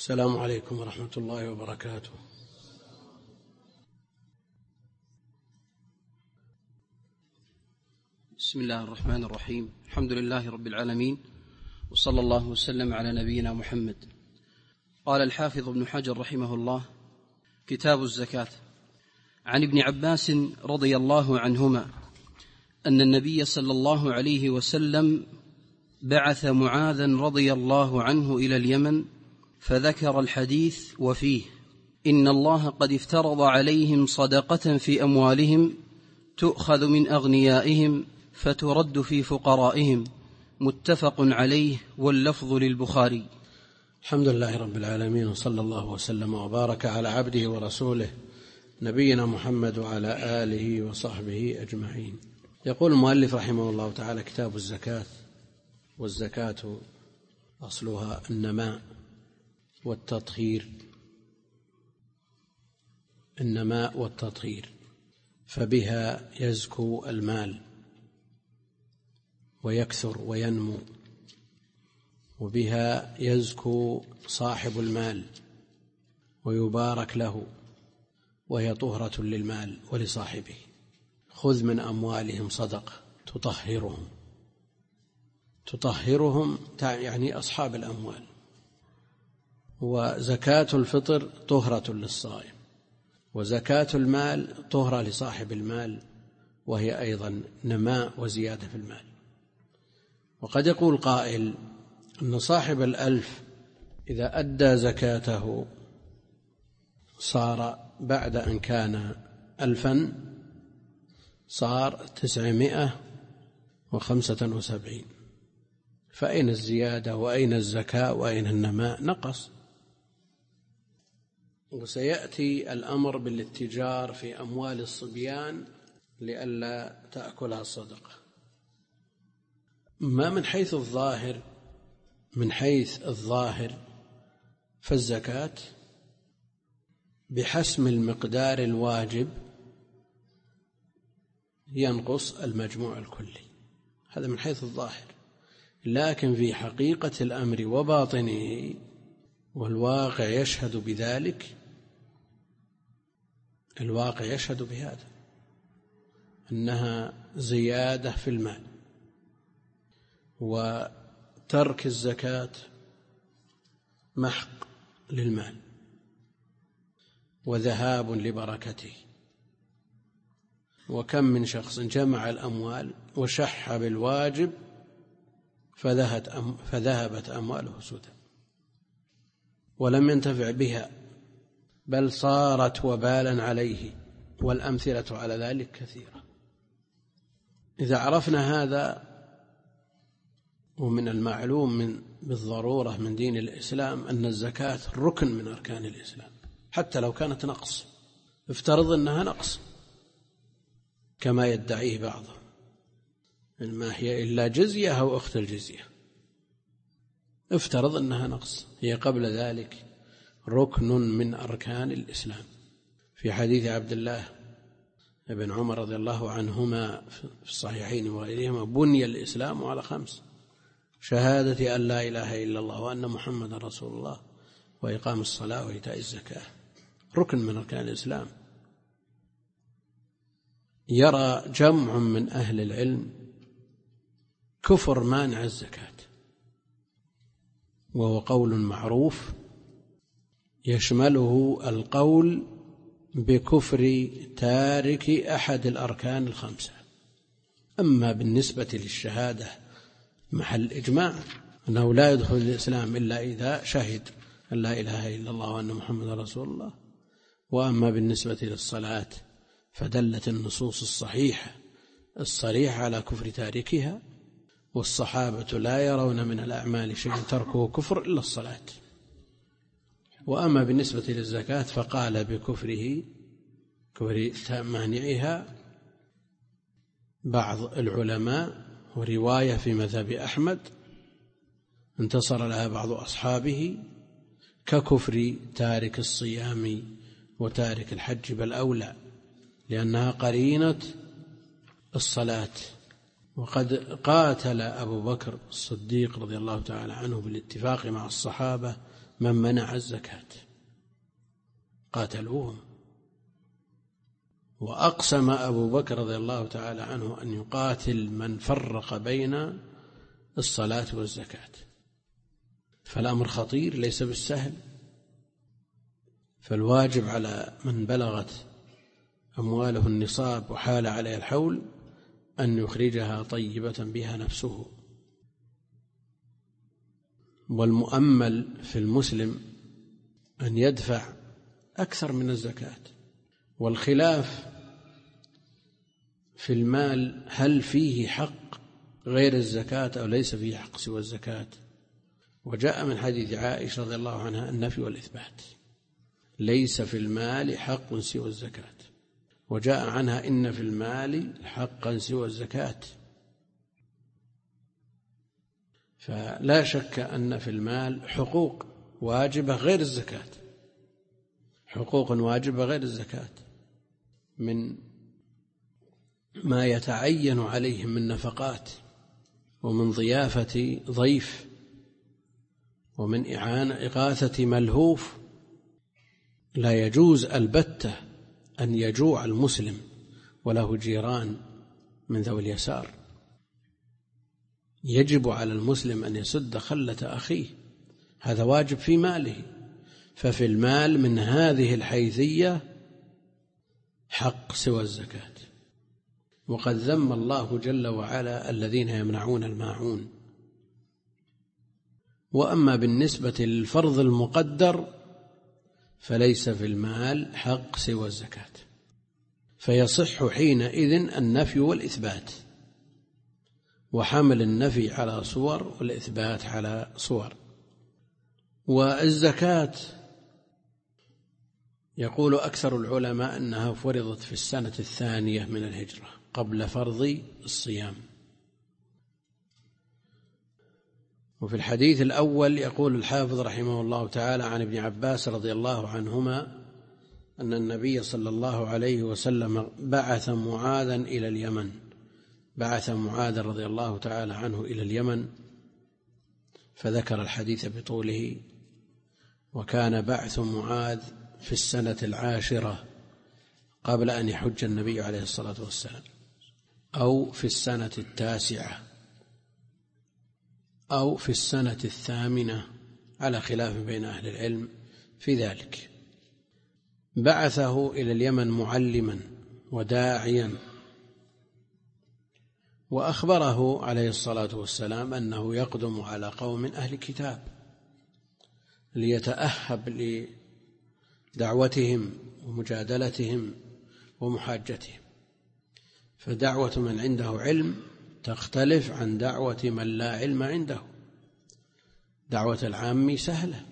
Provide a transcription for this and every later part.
السلام عليكم ورحمة الله وبركاته. بسم الله الرحمن الرحيم. الحمد لله رب العالمين، وصلى الله وسلم على نبينا محمد. قال الحافظ ابن حجر رحمه الله: كتاب الزكاة. عن ابن عباس رضي الله عنهما أن النبي صلى الله عليه وسلم بعث معاذا رضي الله عنه إلى اليمن، فذكر الحديث وفيه: إن الله قد افترض عليهم صدقة في أموالهم تؤخذ من أغنيائهم فترد في فقرائهم. متفق عليه، واللفظ للبخاري. الحمد لله رب العالمين، وصلى الله وسلم وبارك على عبده ورسوله نبينا محمد وعلى آله وصحبه أجمعين. يقول المؤلف رحمه الله تعالى: كتاب الزكاة. والزكاة أصلها النماء والتطهير، النماء والتطهير، فبها يزكو المال ويكثر وينمو، وبها يزكو صاحب المال ويبارك له، وهي طهرة للمال ولصاحبه. خذ من أموالهم صدقة تطهرهم يعني أصحاب الأموال. وزكاة الفطر طهرة للصائم، وزكاة المال طهرة لصاحب المال، وهي أيضا نماء وزيادة في المال. وقد يقول قائل أن صاحب الألف إذا أدى زكاته صار بعد أن كان 1000 صار 975، فأين الزيادة وأين الزكاة وأين النماء؟ نقص. وسيأتي الأمر بالاتجار في أموال الصبيان لئلا تأكلها الصدقة. ما من حيث الظاهر فالزكاة بحسم المقدار الواجب ينقص المجموع الكلي، هذا من حيث الظاهر. لكن في حقيقة الأمر وباطنه، والواقع يشهد بذلك، الواقع يشهد بهذا، أنها زيادة في المال. وترك الزكاة محق للمال وذهاب لبركته. وكم من شخص جمع الأموال وشح بالواجب فذهبت أمواله سدى ولم ينتفع بها، بل صارت وبالا عليه، والأمثلة على ذلك كثيرة. إذا عرفنا هذا، ومن المعلوم بالضرورة من دين الإسلام أن الزكاة ركن من أركان الإسلام، حتى لو كانت نقص. افترض أنها نقص كما يدعيه بعضهم، ما هي إلا جزية أو أخت الجزية. افترض أنها نقص، هي قبل ذلك ركن من أركان الإسلام. في حديث عبد الله بن عمر رضي الله عنهما في الصحيحين وغيرهما: بني الإسلام على 5: شهادة أن لا إله إلا الله وأن محمد رسول الله، وإقام الصلاة وإيتاء الزكاة. ركن من أركان الإسلام. يرى جمع من أهل العلم كفر مانع الزكاة، وهو قول معروف يشمله القول بكفر تارك أحد الأركان 5. أما بالنسبة للشهادة محل إجماع أنه لا يدخل الإسلام إلا إذا شهد أن لا إله إلا الله وأن محمد رسول الله. وأما بالنسبة للصلاة فدلت النصوص الصريحة على كفر تاركها، والصحابة لا يرون من الأعمال شيء تركه كفر إلا الصلاة. وأما بالنسبة للزكاة فقال بكفر مانعها بعض العلماء، ورواية في مذهب أحمد انتصر لها بعض أصحابه، ككفر تارك الصيام وتارك الحج، بل أولى، لأنها قرينة الصلاة. وقد قاتل أبو بكر الصديق رضي الله تعالى عنه بالاتفاق مع الصحابة من منع الزكاة قاتلوهم. وأقسم أبو بكر رضي الله تعالى عنه أن يقاتل من فرق بين الصلاة والزكاة. فالأمر خطير ليس بالسهل. فالواجب على من بلغت أمواله النصاب وحال عليه الحول أن يخرجها طيبة بها نفسه. والمؤمل في المسلم أن يدفع أكثر من الزكاة. والخلاف في المال هل فيه حق غير الزكاة أو ليس فيه حق سوى الزكاة. وجاء من حديث عائشة رضي الله عنها النفي والإثبات، ليس في المال حق سوى الزكاة. وجاء عنها إن في المال حقا سوى الزكاة. فلا شك أن في المال حقوق واجبة غير الزكاة، حقوق واجبة غير الزكاة، من ما يتعين عليهم من نفقات، ومن ضيافة ضيف، ومن إغاثة ملهوف. لا يجوز البتة أن يجوع المسلم وله جيران من ذوي اليسار. يجب على المسلم أن يسد خلة أخيه، هذا واجب في ماله. ففي المال من هذه الحيثية حق سوى الزكاة. وقد ذم الله جل وعلا الذين يمنعون الماعون. وأما بالنسبة للفرض المقدر فليس في المال حق سوى الزكاة، فيصح حينئذ النفي والإثبات، وحمل النفي على صور والإثبات على صور. والزكاة يقول أكثر العلماء أنها فرضت في السنة 2 من الهجرة قبل فرض الصيام. وفي الحديث الأول يقول الحافظ رحمه الله تعالى عن ابن عباس رضي الله عنهما أن النبي صلى الله عليه وسلم بعث معاذا إلى اليمن، بعث معاذ رضي الله تعالى عنه إلى اليمن، فذكر الحديث بطوله. وكان بعث معاذ في السنة 10 قبل أن يحج النبي عليه الصلاة والسلام، أو في السنة 9 أو في السنة 8 على خلاف بين أهل العلم في ذلك. بعثه إلى اليمن معلما وداعيا، وأخبره عليه الصلاة والسلام أنه يقدم على قوم أهل كتاب ليتأهب لدعوتهم ومجادلتهم ومحاجتهم. فدعوة من عنده علم تختلف عن دعوة من لا علم عنده. دعوة العامي سهلة،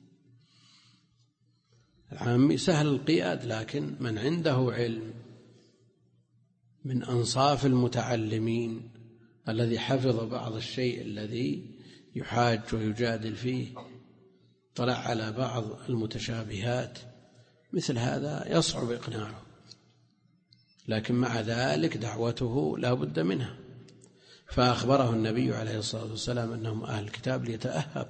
العامي سهل القياد، لكن من عنده علم من أنصاف المتعلمين الذي حفظ بعض الشيء الذي يحاج ويجادل فيه، طلع على بعض المتشابهات، مثل هذا يصعب إقناعه، لكن مع ذلك دعوته لا بد منها. فأخبره النبي عليه الصلاة والسلام أنهم أهل الكتاب ليتأهب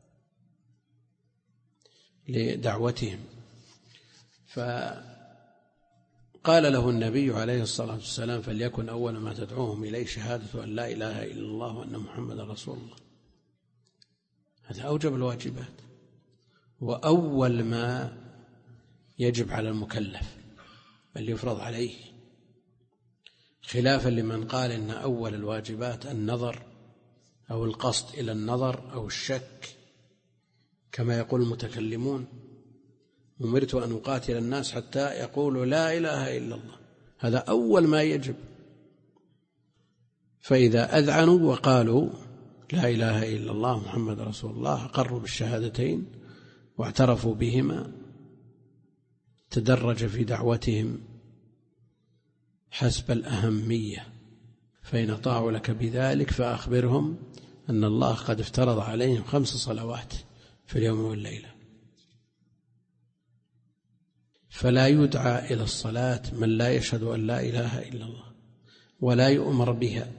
لدعوتهم. فقال له النبي عليه الصلاة والسلام: فليكن أول ما تدعوهم إليه شهادة أن لا إله إلا الله وأن محمد رسول الله. هذا أوجب الواجبات، وأول ما يجب على المكلف بل يفرض عليه، خلافا لمن قال إن أول الواجبات النظر أو القصد إلى النظر أو الشك، كما يقول المتكلمون: أمرت أن أقاتل الناس حتى يقولوا لا إله إلا الله. هذا أول ما يجب. فإذا أذعنوا وقالوا لا إله إلا الله محمد رسول الله، أقروا بالشهادتين واعترفوا بهما، تدرج في دعوتهم حسب الأهمية. فإن أطاعوا لك بذلك فأخبرهم أن الله قد افترض عليهم 5 صلوات في اليوم والليلة. فلا يدعى إلى الصلاة من لا يشهد أن لا إله إلا الله ولا يؤمر بها.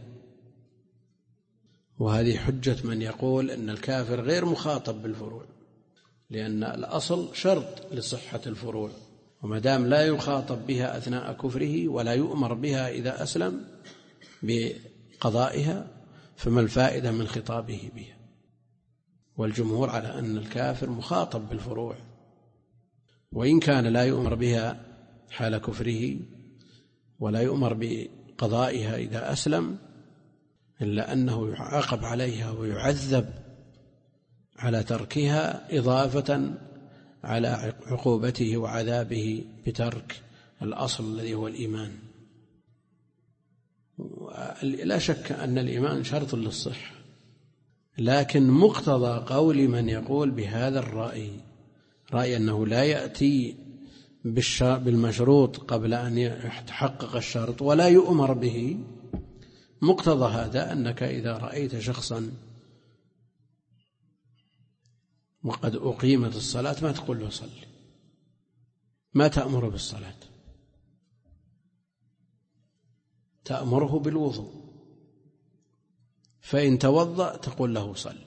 وهذه حجة من يقول أن الكافر غير مخاطب بالفروع، لأن الأصل شرط لصحة الفروع، وما دام لا يخاطب بها أثناء كفره ولا يؤمر بها إذا أسلم بقضائها فما الفائدة من خطابه بها؟ والجمهور على أن الكافر مخاطب بالفروع، وإن كان لا يؤمر بها حال كفره ولا يؤمر بقضائها إذا أسلم، إلا أنه يعاقب عليها ويعذب على تركها إضافة على عقوبته وعذابه بترك الأصل الذي هو الإيمان. لا شك أن الإيمان شرط للصحة، لكن مقتضى قول من يقول بهذا الرأي، رأي أنه لا يأتي بالمشروط قبل أن يتحقق الشرط ولا يؤمر به، مقتضى هذا أنك إذا رأيت شخصا وقد أقيمت الصلاة ما تقول له صلي، ما تأمره بالصلاة، تأمره بالوضوء، فإن توضأ تقول له صلي.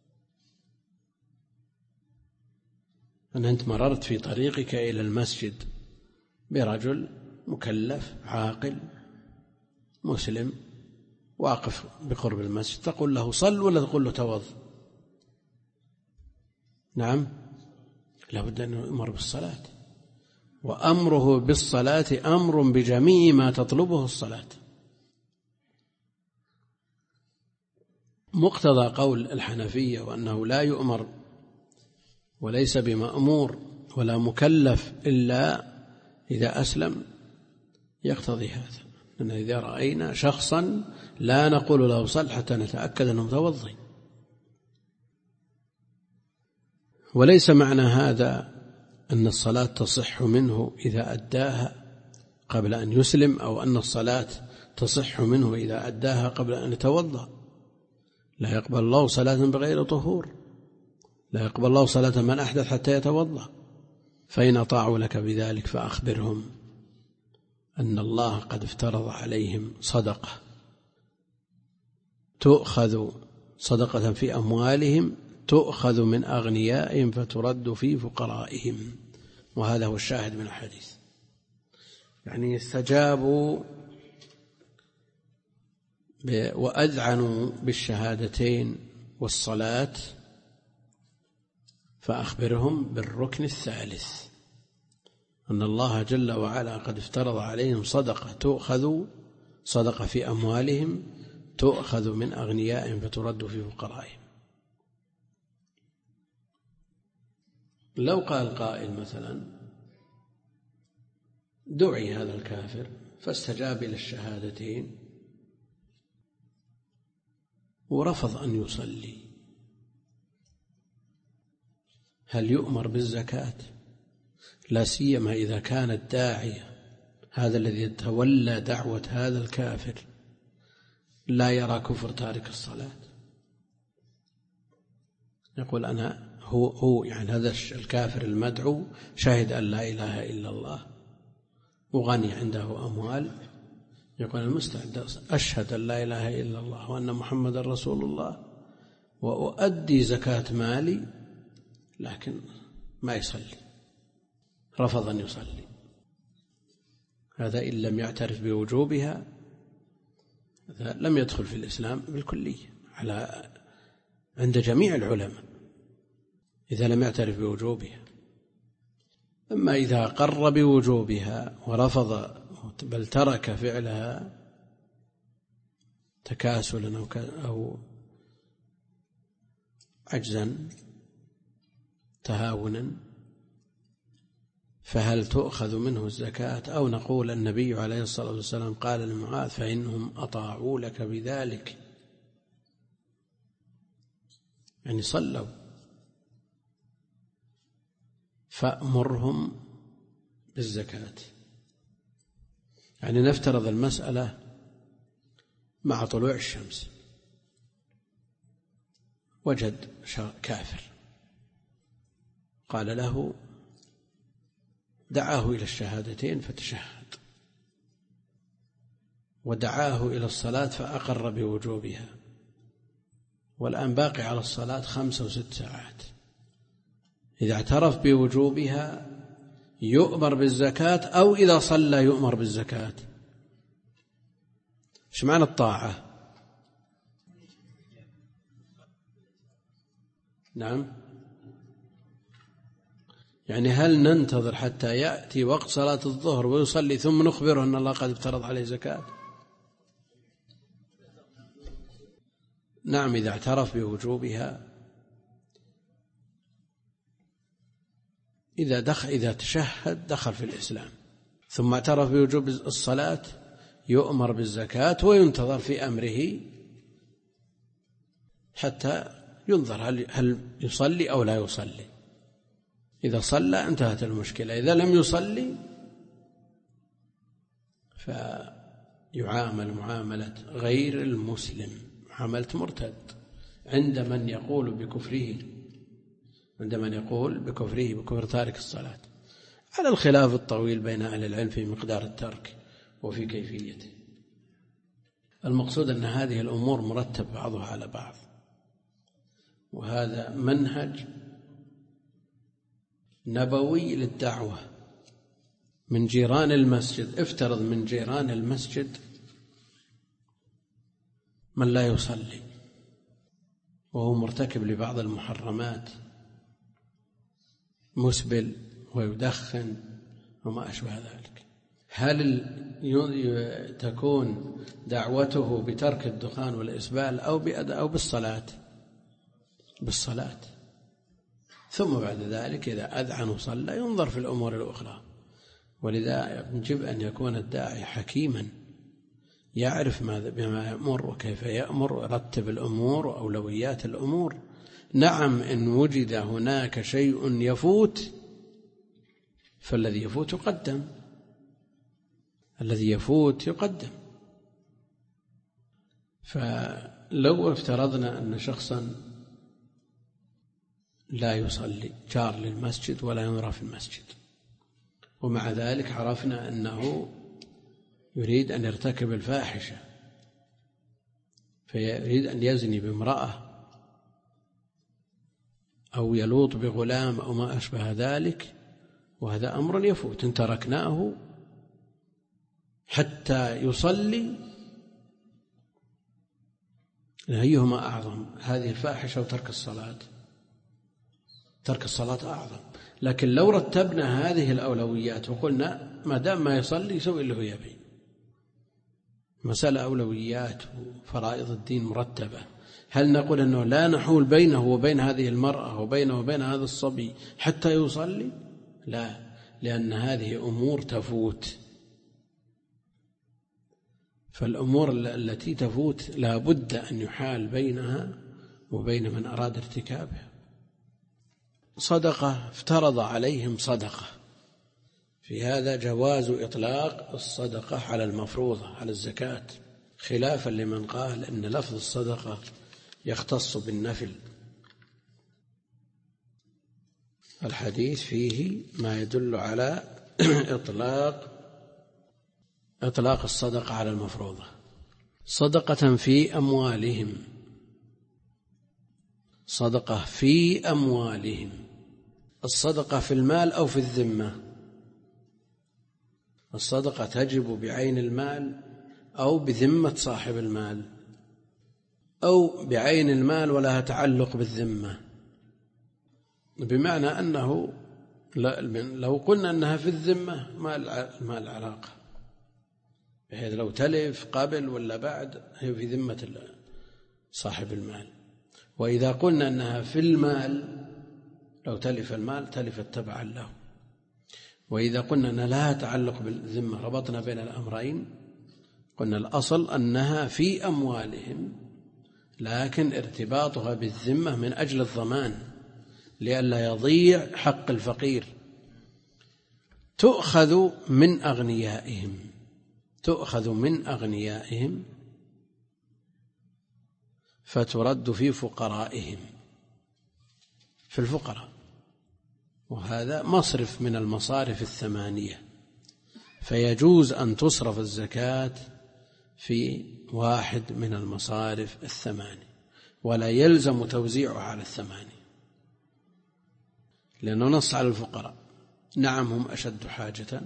أنت مررت في طريقك إلى المسجد برجل مكلف عاقل مسلم واقف بقرب المسجد، تقول له صل ولا تقول له توضأ؟ نعم، لابد أن يؤمر بالصلاة، وأمره بالصلاة أمر بجميع ما تطلبه الصلاة. مقتضى قول الحنفية وأنه لا يؤمر وليس بمأمور ولا مكلف إلا إذا أسلم يقتضي هذا، أن إذا رأينا شخصا لا نقول له صل حتى نتأكد أنه متوضي. وليس معنى هذا أن الصلاة تصح منه إذا أداها قبل أن يسلم، أو أن الصلاة تصح منه إذا أداها قبل أن يتوضأ. لا يقبل الله صلاة بغير طهور، لا يقبل الله صلاة من أحدث حتى يتوضأ. فإن أطاعوا لك بذلك فأخبرهم أن الله قد افترض عليهم صدقة تؤخذ صدقة في أموالهم تؤخذ من أغنيائهم فترد في فقرائهم، وهذا هو الشاهد من الحديث. يعني استجابوا وأذعنوا بالشهادتين والصلاة، فأخبرهم بالركن الثالث أن الله جل وعلا قد افترض عليهم صدقة تؤخذ صدقة في أموالهم تؤخذ من أغنيائهم فترد في فقرائهم. لو قال قائل مثلا دعي هذا الكافر فاستجاب إلى الشهادتين ورفض أن يصلي، هل يؤمر بالزكاة؟ لا سيما إذا كان الداعية هذا الذي يتولى دعوة هذا الكافر لا يرى كفر تارك الصلاة، يقول أنا هو يعني هذا الكافر المدعو شهد أن لا إله إلا الله وغني عنده أموال، يقول المستعد أشهد أن لا إله إلا الله وأن محمد رسول الله وأؤدي زكاة مالي، لكن ما يصلي، رفض أن يصلي. هذا إن لم يعترف بوجوبها لم يدخل في الإسلام بالكلية عند جميع العلماء إذا لم يعترف بوجوبها. أما إذا قر بوجوبها ورفض بل ترك فعلها تكاسلا أو عجزا تهاونا، فهل تؤخذ منه الزكاة؟ أو نقول النبي عليه الصلاة والسلام قال لمعاذ فإنهم أطاعوا لك بذلك، يعني صلوا، فأمرهم بالزكاة. يعني نفترض المسألة مع طلوع الشمس وجد كافر قال له دعاه إلى الشهادتين فتشهد ودعاه إلى الصلاة فأقر بوجوبها، والآن باقي على الصلاة 5 و6 ساعات، إذا اعترف بوجوبها يؤمر بالزكاة، أو إذا صلى يؤمر بالزكاة. إيش معنى الطاعة؟ نعم، يعني هل ننتظر حتى يأتي وقت صلاة الظهر ويصلي ثم نخبره أن الله قد افترض عليه زكاة؟ نعم، إذا اعترف بوجوبها، إذا تشهد دخل في الإسلام، ثم اعترف بوجوب الصلاة يؤمر بالزكاة وينتظر في أمره حتى ينظر هل يصلي أو لا يصلي. إذا صلى انتهت المشكلة، إذا لم يصلي فيعامل معاملة غير المسلم، معاملة مرتد عند من يقول بكفره، بكفر تارك الصلاة، على الخلاف الطويل بين أهل العلم في مقدار الترك وفي كيفيته. المقصود أن هذه الأمور مرتب بعضها على بعض، وهذا منهج نبوي للدعوة من جيران المسجد. افترض من جيران المسجد من لا يصلي وهو مرتكب لبعض المحرمات، مسبل ويدخن وما أشبه ذلك، هل تكون دعوته بترك الدخان والإسبال أو بالصلاة؟ ثم بعد ذلك إذا أذعن وصلى ينظر في الأمور الأخرى. ولذا يجب أن يكون الداعي حكيما يعرف بما يأمر وكيف يأمر ويرتب الأمور وأولويات الأمور. نعم، إن وجد هناك شيء يفوت فالذي يفوت يقدم. فلو افترضنا أن شخصا لا يصلي جار للمسجد ولا ينظر في المسجد، ومع ذلك عرفنا أنه يريد أن يرتكب الفاحشة، فيريد أن يزني بامرأة أو يلوط بغلام أو ما أشبه ذلك، وهذا أمر يفوت، إن تركناه حتى يصلي أيهما أعظم، هذه الفاحشة وترك الصلاة؟ ترك الصلاة أعظم. لكن لو رتبنا هذه الأولويات وقلنا ما دام ما يصلي يسوي اللي هو يبي، مسألة أولويات وفرائض الدين مرتبة، هل نقول أنه لا نحول بينه وبين هذه المرأة وبينه وبين هذا الصبي حتى يصلي؟ لا، لأن هذه أمور تفوت، فالأمور التي تفوت لا بد أن يحال بينها وبين من أراد ارتكابها. صدقة، افترض عليهم صدقة، في هذا جواز إطلاق الصدقة على المفروضة على الزكاة، خلافا لمن قال إن لفظ الصدقة يختص بالنفل. الحديث فيه ما يدل على إطلاق الصدقة على المفروضة. صدقة في أموالهم، صدقة في أموالهم، الصدقة في المال أو في الذمة؟ الصدقة تجب بعين المال أو بذمة صاحب المال، أو بعين المال ولها تعلق بالذمة، بمعنى أنه لو قلنا أنها في الذمة ما العلاقة، بحيث لو تلف قبل ولا بعد هي في ذمة صاحب المال. وإذا قلنا أنها في المال لو تلف المال تلفت تبعا له. وإذا قلنا أنها لا تعلق بالذمة ربطنا بين الأمرين، قلنا الأصل أنها في أموالهم، لكن ارتباطها بالذمة من أجل الضمان لئلا يضيع حق الفقير. تؤخذ من أغنيائهم فترد في فقرائهم، في الفقراء، وهذا مصرف من المصارف الثمانية، فيجوز أن تصرف الزكاة في واحد من المصارف الثمانية ولا يلزم توزيعها على الثمانية. لأنه نص على الفقراء. نعم هم أشد حاجة،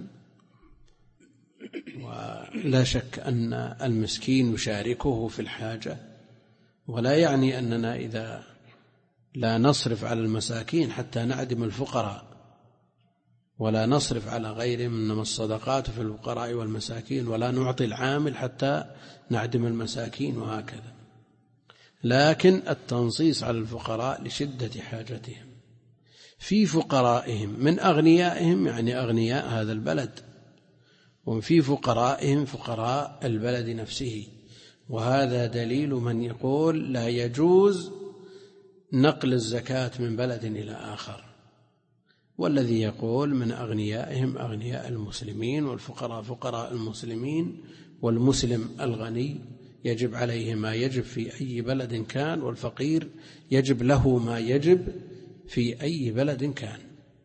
ولا شك أن المسكين يشاركه في الحاجة، ولا يعني أننا إذا لا نصرف على المساكين حتى نعدم الفقراء، ولا نصرف على غيرهم، إنما الصدقات في الفقراء والمساكين، ولا نعطي العامل حتى نعدم المساكين، وهكذا. لكن التنصيص على الفقراء لشدة حاجتهم. في فقرائهم من أغنيائهم، يعني أغنياء هذا البلد، وفي فقرائهم فقراء البلد نفسه. وهذا دليل من يقول لا يجوز نقل الزكاة من بلد إلى آخر، والذي يقول من أغنيائهم أغنياء المسلمين، والفقراء فقراء المسلمين، والمسلم الغني يجب عليه ما يجب في أي بلد كان، والفقير يجب له ما يجب في أي بلد كان.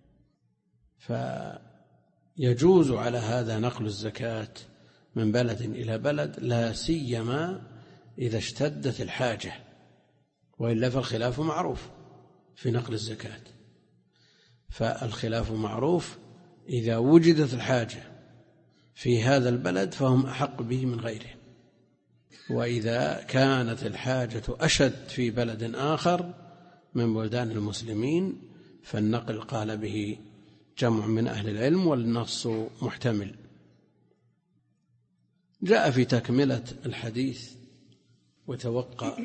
فيجوز على هذا نقل الزكاة من بلد إلى بلد، لا سيما إذا اشتدت الحاجة، وإلا فالخلاف معروف في نقل الزكاة. فالخلاف معروف إذا وجدت الحاجة في هذا البلد فهم أحق به من غيره، وإذا كانت الحاجة أشد في بلد آخر من بلدان المسلمين فالنقل قال به جمع من أهل العلم، والنص محتمل. جاء في تكملة الحديث: وتوقع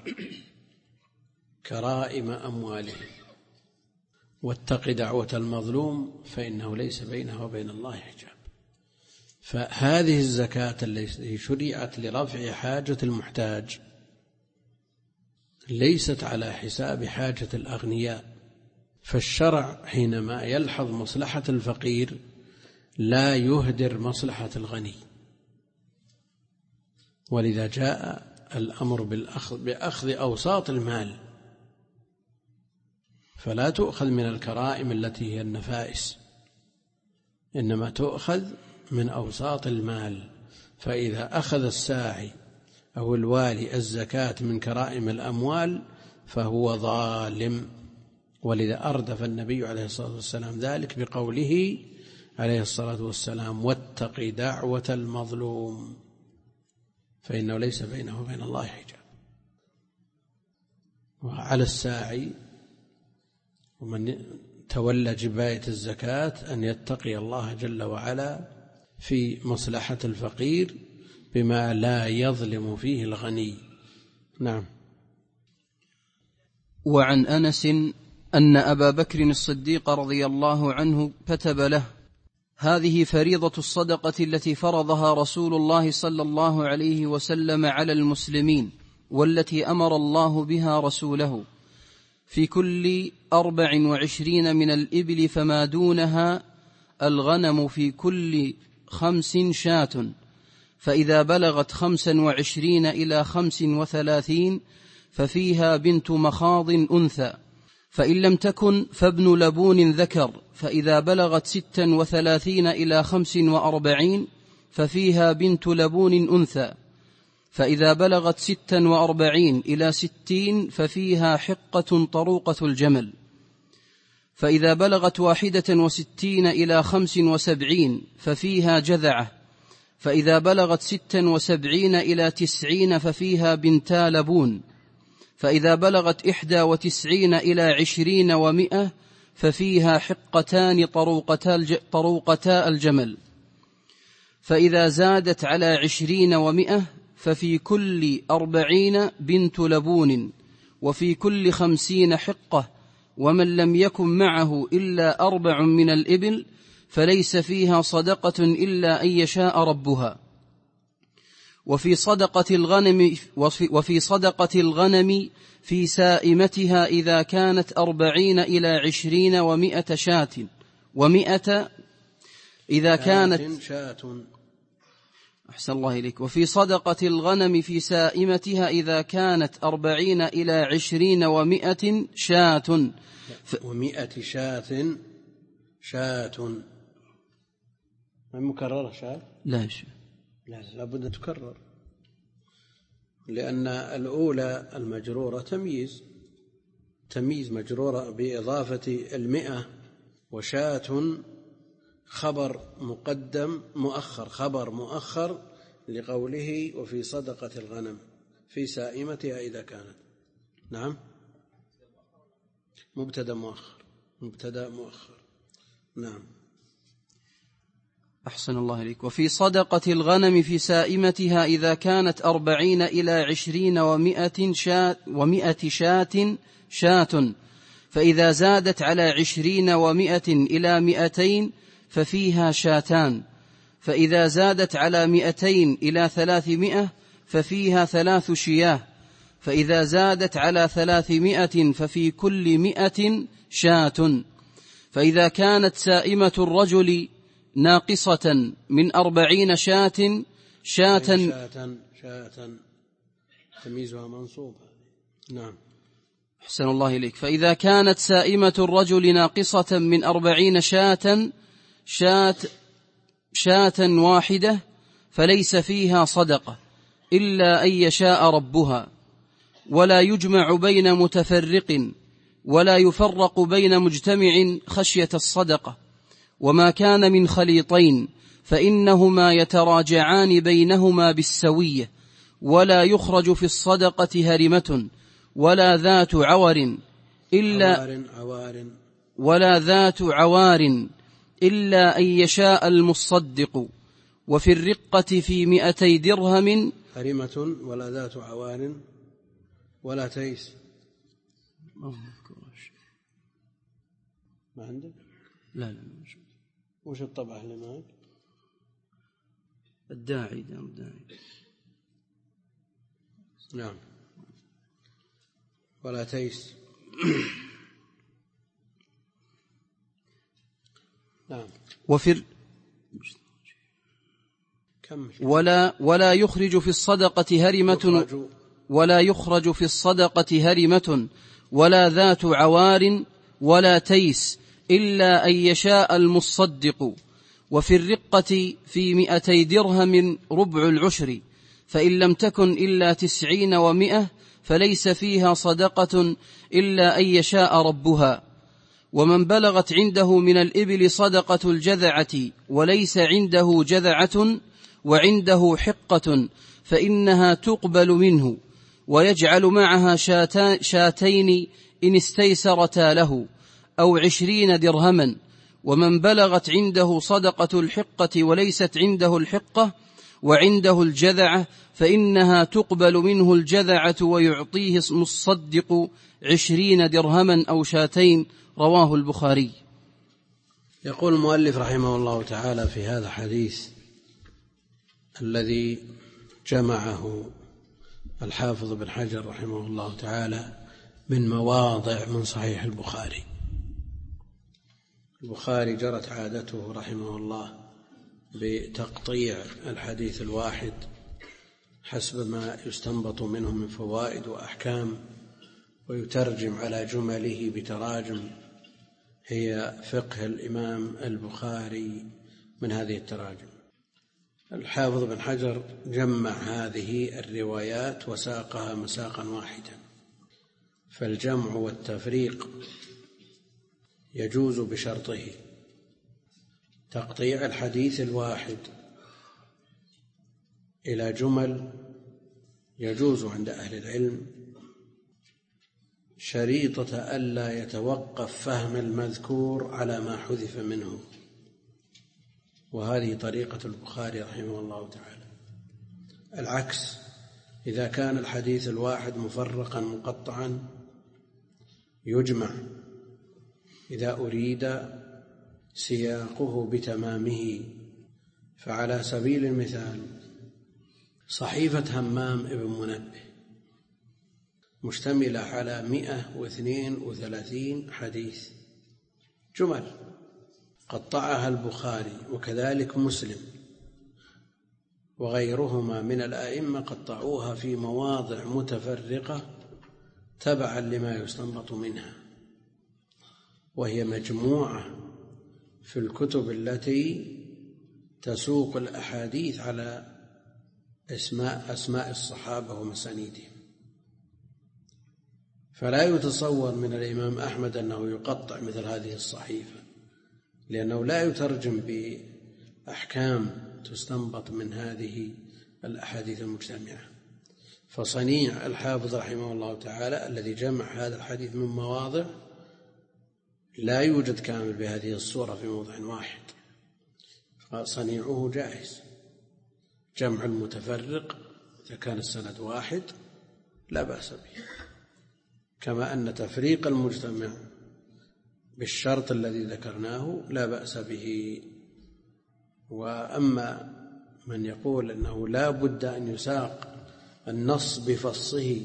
كرائم أموالهم واتق دعوة المظلوم فإنه ليس بينه وبين الله حجاب. فهذه الزكاة التي شرعت لرفع حاجة المحتاج ليست على حساب حاجة الأغنياء، فالشرع حينما يلحظ مصلحة الفقير لا يهدر مصلحة الغني، ولذا جاء الأمر بأخذ أوساط المال، فلا تؤخذ من الكرائم التي هي النفائس، إنما تؤخذ من أوساط المال. فإذا أخذ الساعي أو الوالي الزكاة من كرائم الأموال فهو ظالم، ولذا أردف النبي عليه الصلاة والسلام ذلك بقوله عليه الصلاة والسلام: واتق دعوة المظلوم فإنه ليس بينه وبين الله حجاب. وعلى الساعي ومن تولى جباية الزكاة أن يتقي الله جل وعلا في مصلحة الفقير بما لا يظلم فيه الغني. نعم. وعن أنس أن أبا بكر الصديق رضي الله عنه كتب له: هذه فريضة الصدقة التي فرضها رسول الله صلى الله عليه وسلم على المسلمين، والتي أمر الله بها رسوله: في كل 24 من الإبل فما دونها الغنم في كل 5 شاة، فإذا بلغت 25 إلى 35 ففيها بنت مخاض أنثى، فإن لم تكن فابن لبون ذكر، فإذا بلغت 36 إلى 45 ففيها بنت لبون أنثى، فإذا بلغت 46 إلى 60 ففيها حقة طروقة الجمل، فإذا بلغت 61 إلى 75 ففيها جذعة، فإذا بلغت 76 إلى 90 ففيها بنتا لبون، فإذا بلغت 91 إلى 20 و100 ففيها حقتان طروقتا الجمل، فإذا زادت على 20 و100 ففي كل 40 بنت لبون، وفي كل 50 حقة، ومن لم يكن معه إلا 4 من الإبل فليس فيها صدقة إلا أن يشاء ربها. وفي صدقة الغنم في سائمتها إذا كانت 40 إلى 20 و100 شاة، و100 إذا كانت شاة. أحسن الله إليك. وفي صدقة الغنم في سائمتها إذا كانت 40 إلى 20 و100 شاة، و100 شاة ما مكررة شاة؟ لا شاء، لا بد تكرر، لأن الأولى المجرورة تمييز مجرورة بإضافة 100 وشاة خبر مقدم مؤخر، خبر مؤخر لقوله وفي صدقة الغنم في سائمتها إذا كانت. نعم، مبتدأ مؤخر. نعم. أحسن الله إليك. وفي صدقة الغنم في سائمتها إذا كانت 40 إلى 20 و100 شاة، فإذا زادت على 20 و100 إلى 200 ففيها شاتان، فإذا زادت على 200 إلى 300 ففيها 3 شياه، فإذا زادت على 300 ففي كل 100 شاة. فإذا كانت سائمة الرجل ناقصة من 40 شاة تمييزها منصوب. نعم. أحسن الله إليك. فإذا كانت سائمة الرجل ناقصة من 40 شاة واحدة فليس فيها صدقة إلا أن يشاء ربها، ولا يجمع بين متفرق ولا يفرق بين مجتمع خشية الصدقة. وما كان من خليطين فإنهما يتراجعان بينهما بالسوية، ولا يخرج في الصدقة هرمة ولا ذات عوار إلا أن يشاء المصدق. وفي الرقة في 200 درهم هرمة ولا ذات عوار ولا تيس. ما عندك؟ لا وش الطبعة اللي معك؟ الداعي. نعم. ولا تيس. نعم. ولا يخرج في الصدقة هرمة ولا ذات عوار ولا تيس إلا أن يشاء المصدق. وفي الرقة في 200 درهم ربع العشر، فإن لم تكن إلا 90 و100 فليس فيها صدقة إلا أن يشاء ربها. ومن بلغت عنده من الإبل صدقة الجذعة وليس عنده جذعة وعنده حقة فإنها تقبل منه، ويجعل معها شاتين إن استيسرتا له، أو 20 درهما. ومن بلغت عنده صدقة الحقة وليست عنده الحقة وعنده الجذعة فإنها تقبل منه الجذعة ويعطيه مصدق 20 درهما أو شاتين. رواه البخاري. يقول المؤلف رحمه الله تعالى في هذا الحديث الذي جمعه الحافظ بن حجر رحمه الله تعالى من مواضع من صحيح البخاري. البخاري جرت عادته رحمه الله بتقطيع الحديث الواحد حسب ما يستنبط منه من فوائد وأحكام، ويترجم على جمله بتراجم هي فقه الإمام البخاري من هذه التراجم. الحافظ بن حجر جمع هذه الروايات وساقها مساقا واحدا، فالجمع والتفريق يجوز بشرطه. تقطيع الحديث الواحد إلى جمل يجوز عند أهل العلم شريطة ألا يتوقف فهم المذكور على ما حذف منه، وهذه طريقة البخاري رحمه الله تعالى. العكس، إذا كان الحديث الواحد مفرقا مقطعا يجمع إذا أريد سياقه بتمامه. فعلى سبيل المثال صحيفة همام ابن منبه مشتملة على 132 حديث جمل، قطعها البخاري وكذلك مسلم وغيرهما من الأئمة، قطعوها في مواضع متفرقة تبعا لما يستنبط منها، وهي مجموعة في الكتب التي تسوق الأحاديث على أسماء الصحابة ومسانيدهم. فلا يتصور من الإمام أحمد أنه يقطع مثل هذه الصحيفة لأنه لا يترجم بأحكام تستنبط من هذه الأحاديث المجتمعة. فصنيع الحافظ رحمه الله تعالى الذي جمع هذا الحديث من مواضع لا يوجد كامل بهذه الصورة في موضع واحد، فصنيعه جائز. جمع المتفرق إذا كان السند واحد لا بأس به، كما أن تفريق المجتمع بالشرط الذي ذكرناه لا بأس به. وأما من يقول أنه لا بد أن يساق النص بفصه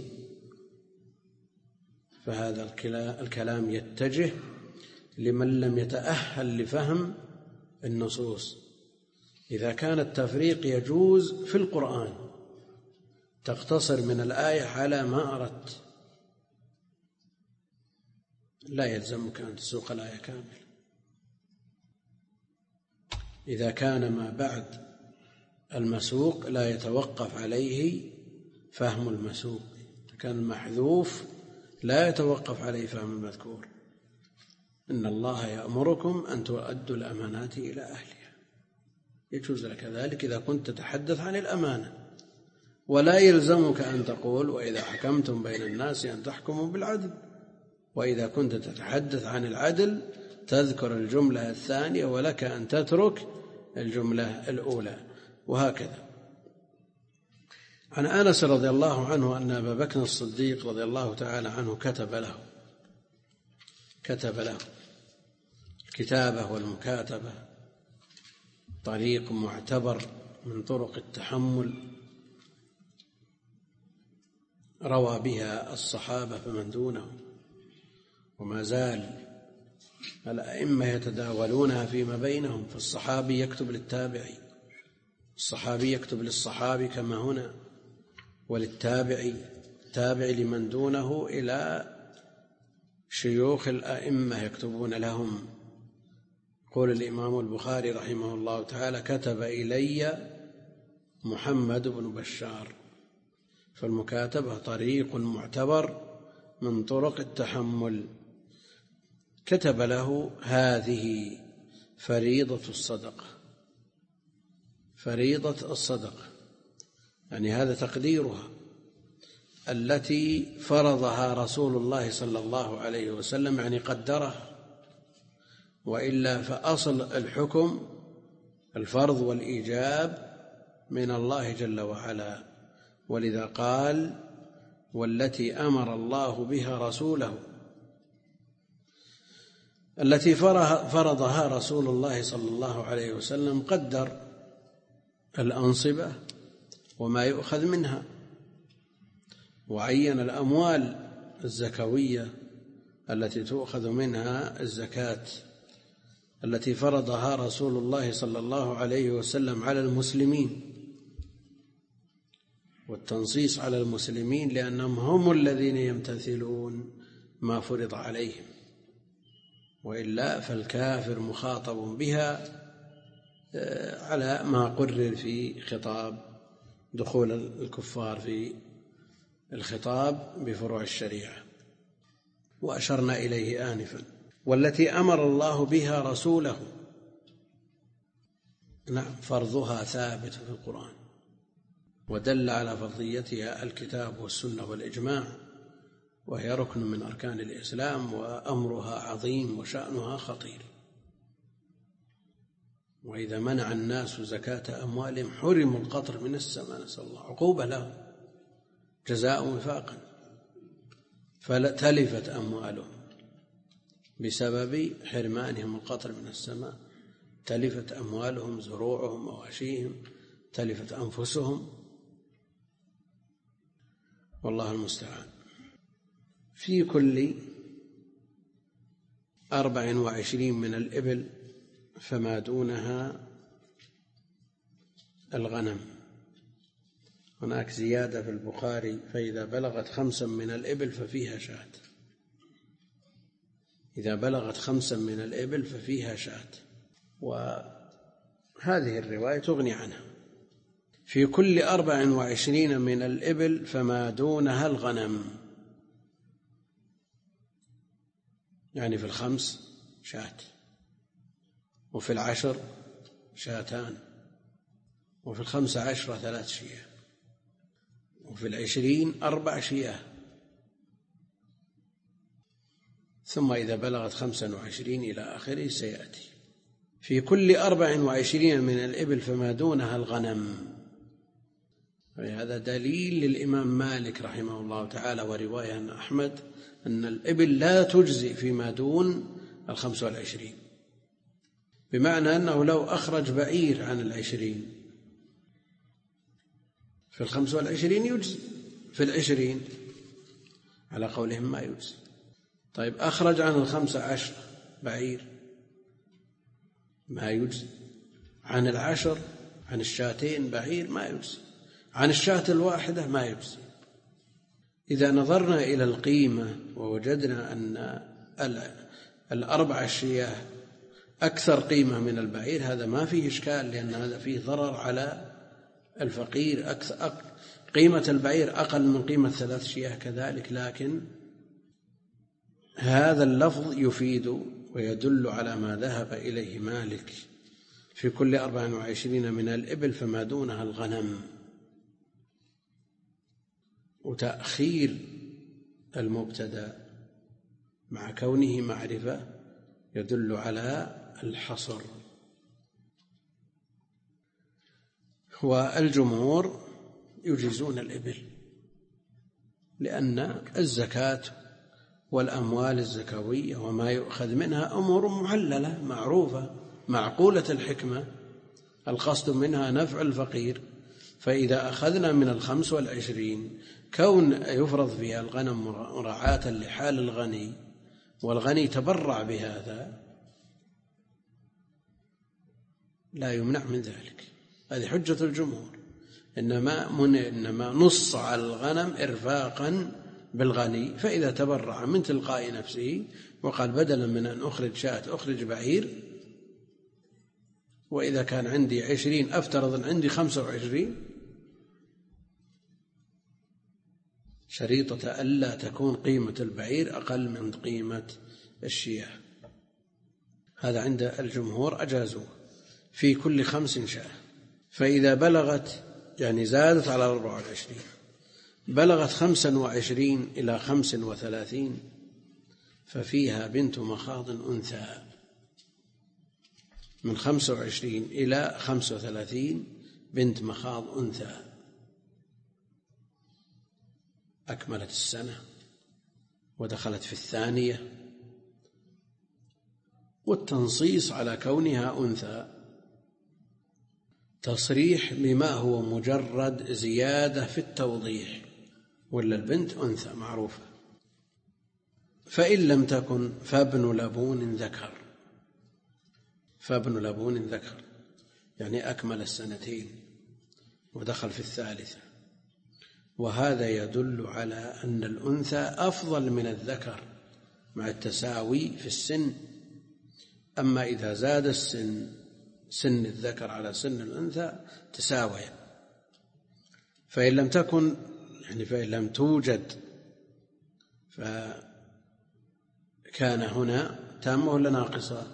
فهذا الكلام يتجه لمن لم يتأهل لفهم النصوص. إذا كان التفريق يجوز في القرآن تقتصر من الآية على ما أردت، لا يلزمك أن تسوق الآية كاملة. إذا كان ما بعد المسوق لا يتوقف عليه فهم المسوق، كان المحذوف لا يتوقف عليه فهم المذكور. إن الله يأمركم أن تؤدوا الأمانات إلى أهلها، يجوز لك ذلك إذا كنت تتحدث عن الأمانة، ولا يلزمك أن تقول وإذا حكمتم بين الناس أن تحكموا بالعدل، وإذا كنت تتحدث عن العدل تذكر الجملة الثانية ولك أن تترك الجملة الأولى، وهكذا. عن أنس رضي الله عنه أن أبا بكر الصديق رضي الله تعالى عنه كتب له. الكتابة والمكاتبة طريق معتبر من طرق التحمل روى بها الصحابة فمن دونهم، وما زال الأئمة يتداولونها فيما بينهم، فالصحابي يكتب للتابعي، الصحابي يكتب للصحابي كما هنا، وللتابعي التابعي لمن دونه إلى شيوخ الأئمة يكتبون لهم. يقول الإمام البخاري رحمه الله تعالى: كتب إلي محمد بن بشار. فالمكاتبة طريق معتبر من طرق التحمل. كتب له: هذه فريضة الصدقة. فريضة الصدقة يعني هذا تقديرها التي فرضها رسول الله صلى الله عليه وسلم، يعني قدرها، وإلا فأصل الحكم الفرض والإيجاب من الله جل وعلا. ولذا قال: والتي أمر الله بها رسوله، التي فرضها رسول الله صلى الله عليه وسلم قدر الأنصبة وما يؤخذ منها، وعين الأموال الزكوية التي تؤخذ منها الزكاة التي فرضها رسول الله صلى الله عليه وسلم على المسلمين. والتنصيص على المسلمين لأنهم هم الذين يمتثلون ما فرض عليهم، وإلا فالكافر مخاطب بها على ما قرر في خطاب دخول الكفار في الخطاب بفروع الشريعة، وأشرنا إليه آنفا. والتي أمر الله بها رسوله، نعم، فرضها ثابت في القرآن، ودل على فرضيتها الكتاب والسنة والإجماع، وهي ركن من أركان الإسلام، وأمرها عظيم وشأنها خطير. وإذا منع الناس زكاة أموالهم حرموا القطر من السماء، نسأل الله عقوبة لهم، جزاء وفاقا، فتلفت أموالهم بسبب حرمانهم القطر من السماء، تلفت أموالهم، زروعهم، مواشيهم، تلفت أنفسهم، والله المستعان. في كل 24 من الإبل فما دونها الغنم. هناك زيادة في البخاري: فإذا بلغت 5 من الإبل ففيها شاة. إذا بلغت 5 من الإبل ففيها شاة، وهذه الرواية تغني عنها. في كل 24 من الإبل فما دونها الغنم، يعني في 5 شاة. وفي 10 شاتان، وفي 15 3 شياه، وفي 20 4 شياه، ثم إذا بلغت 25 إلى آخره سيأتي. في كل 24 من الإبل فما دونها الغنم. هذا دليل للإمام مالك رحمه الله تعالى ورواية عن أحمد أن الإبل لا تجزي فيما دون 25، بمعنى أنه لو أخرج بعير عن 20 في 25 يجزي، في 20 على قولهم ما يجزي. طيب أخرج عن 15 بعير ما يجزي، عن 10 عن 2 بعير ما يجزي، عن 1 الواحدة ما يجزي. إذا نظرنا إلى القيمة ووجدنا أن 4 شياه أكثر قيمة من البعير، هذا ما فيه إشكال، لأن هذا فيه ضرر على الفقير. قيمة البعير أقل من قيمة 3 شياه كذلك، لكن هذا اللفظ يفيد ويدل على ما ذهب إليه مالك: في كل 24 من الإبل فما دونها الغنم. وتأخير المبتدأ مع كونه معرفة يدل على الحصر. والجمهور يجيزون الإبل، لأن الزكاة والأموال الزكوية وما يؤخذ منها أمور معللة معروفة معقولة الحكمة، القصد منها نفع الفقير. فإذا أخذنا من 25 كون يفرض فيها الغنم مراعاة لحال الغني، والغني تبرع بهذا، لا يمنع من ذلك. هذه حجة الجمهور، إنما نص على الغنم إرفاقا بالغني، فإذا تبرع من تلقاء نفسه وقال بدلا من أن أخرج شاة أخرج بعير، وإذا كان عندي 20 أفترض أن عندي 25، شريطة ألا تكون قيمة البعير أقل من قيمة الشياه. هذا عند الجمهور أجازوه في كل 5 شاة. فإذا بلغت يعني زادت على 24 بلغت 25 إلى 35 ففيها بنت مخاض أنثى. من 25 إلى 35 بنت مخاض أنثى أكملت السنة ودخلت في 2، والتنصيص على كونها أنثى تصريح بما هو مجرد زيادة في التوضيح، ولا البنت أنثى معروفة. فإن لم تكن فابن لبون ذكر، فابن لبون ذكر يعني أكمل 2 ودخل في 3، وهذا يدل على أن الأنثى أفضل من الذكر مع التساوي في السن. أما إذا زاد السن، سن الذكر على سن الأنثى تساويا. فإن لم تكن يعني فإن لم توجد فكان هنا تامة ولا ناقصة؟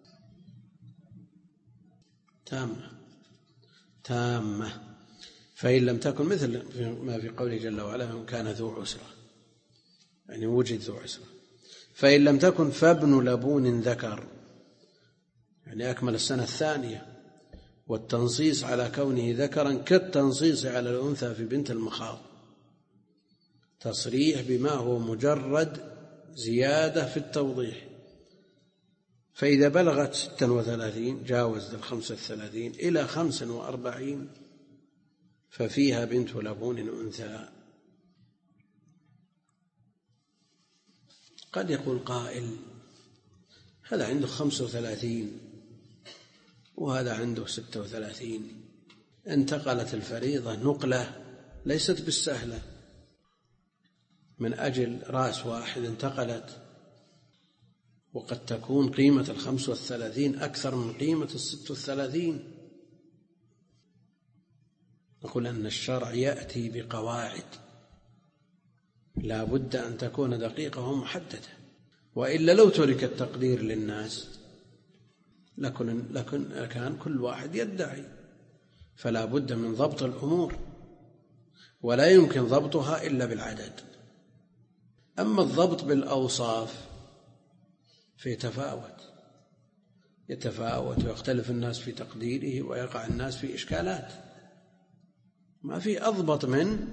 تامة. فإن لم تكن مثل ما في قوله جل وعلا كان ذو عسرة، يعني وجد ذو عسرة. فإن لم تكن فابن لبون ذكر يعني أكمل السنة 2، والتنصيص على كونه ذكرا كالتنصيص على الأنثى في بنت المخاض، تصريح بما هو مجرد زيادة في التوضيح. فإذا بلغت 36 جاوز 35 إلى 45 ففيها بنت لبون أنثى. قد يقول قائل هذا عنده 35 وهذا عنده 36، انتقلت الفريضة نقلة ليست بالسهلة، من أجل رأس واحد انتقلت، وقد تكون قيمة 35 أكثر من قيمة 36. نقول أن الشرع يأتي بقواعد لا بد أن تكون دقيقة ومحددة، وإلا لو ترك التقدير للناس لكن كان كل واحد يدعي، فلا بد من ضبط الأمور، ولا يمكن ضبطها إلا بالعدد. أما الضبط بالأوصاف يتفاوت ويختلف الناس في تقديره، ويقع الناس في إشكالات. ما في أضبط من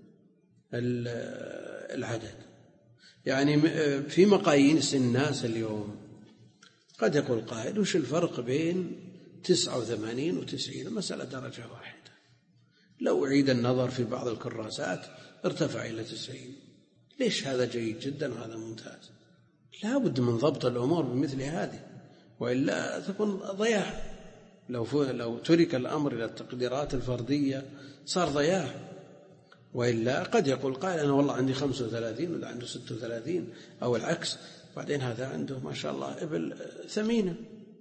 العدد. يعني في مقاييس الناس اليوم قد يقول قائل: وش الفرق بين 89 و90؟ مسألة درجة واحدة. لو أعيد النظر في بعض الكراسات ارتفع إلى 90. ليش؟ هذا جيد جدا وهذا ممتاز. لا بد من ضبط الأمور بمثل هذه، وإلا تكون ضياع. لو ترك الأمر إلى التقديرات الفردية صار ضياع. وإلا قد يقول قائل: أنا والله عندي 35 ولا عنده 36 أو العكس، بعدين هذا عنده ما شاء الله إبل ثمينة،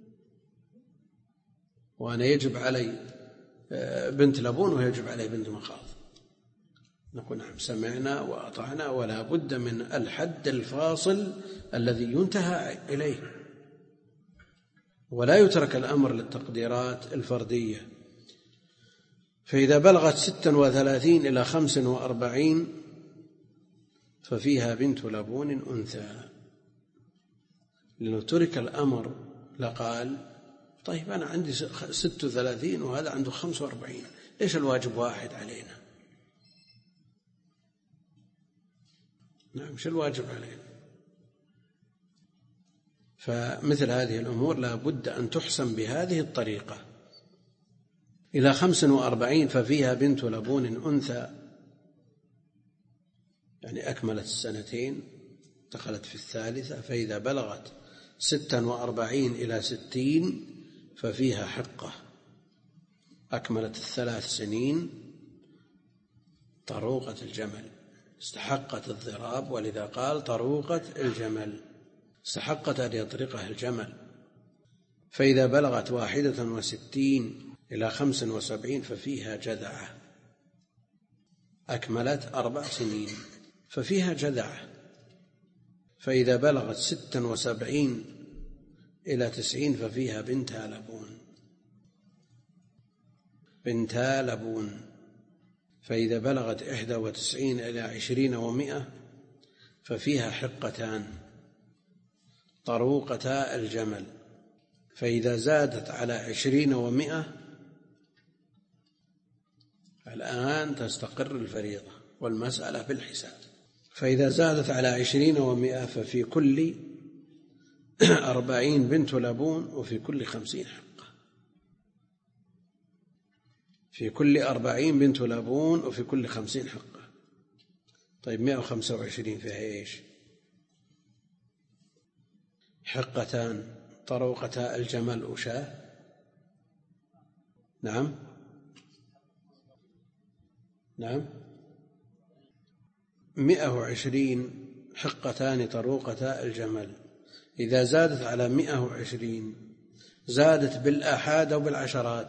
وأنا يجب علي بنت لبون ويجب علي بنت مخاض. نقول: نعم، سمعنا وأطعنا، ولا بد من الحد الفاصل الذي ينتهى إليه، ولا يترك الأمر للتقديرات الفردية. فإذا بلغت 36 إلى 45 ففيها بنت لبون أنثى. لأنه ترك الأمر لقال: طيب أنا عندي 36 وهذا عنده 45، ليش الواجب واحد علينا؟ نعم، شو الواجب علينا؟ فمثل هذه الأمور لا بد أن تحسم بهذه الطريقة. إلى 45 ففيها بنت لبون أنثى، يعني أكملت السنتين، دخلت في الثالثة. فإذا بلغت 46 إلى 60 ففيها حقة، أكملت ال3 سنين، طروقة الجمل، استحقت الضراب، ولذا قال طروقة الجمل، استحقت أن يطرقها الجمل. فإذا بلغت 61 إلى 75 ففيها جذعة، أكملت 4 سنين ففيها جذعة. فإذا بلغت 76 إلى 90 ففيها بنتا لبون. فإذا بلغت 91 إلى 20 و100 ففيها حقتان، طروقتا الجمل. فإذا زادت على 20 و100 الآن تستقر الفريضة والمسألة بالحساب. فإذا زادت على 20 و100 ففي كل 40 بنت لبون وفي كل 50 حقة. في كل 40 بنت لبون وفي كل 50 حقة. طيب 125 فيها إيش؟ حقتان، طروقتا الجمل وشاه. نعم 120 حقتان طروقتا الجمل. إذا زادت على 120 زادت بالآحاد أو بالعشرات،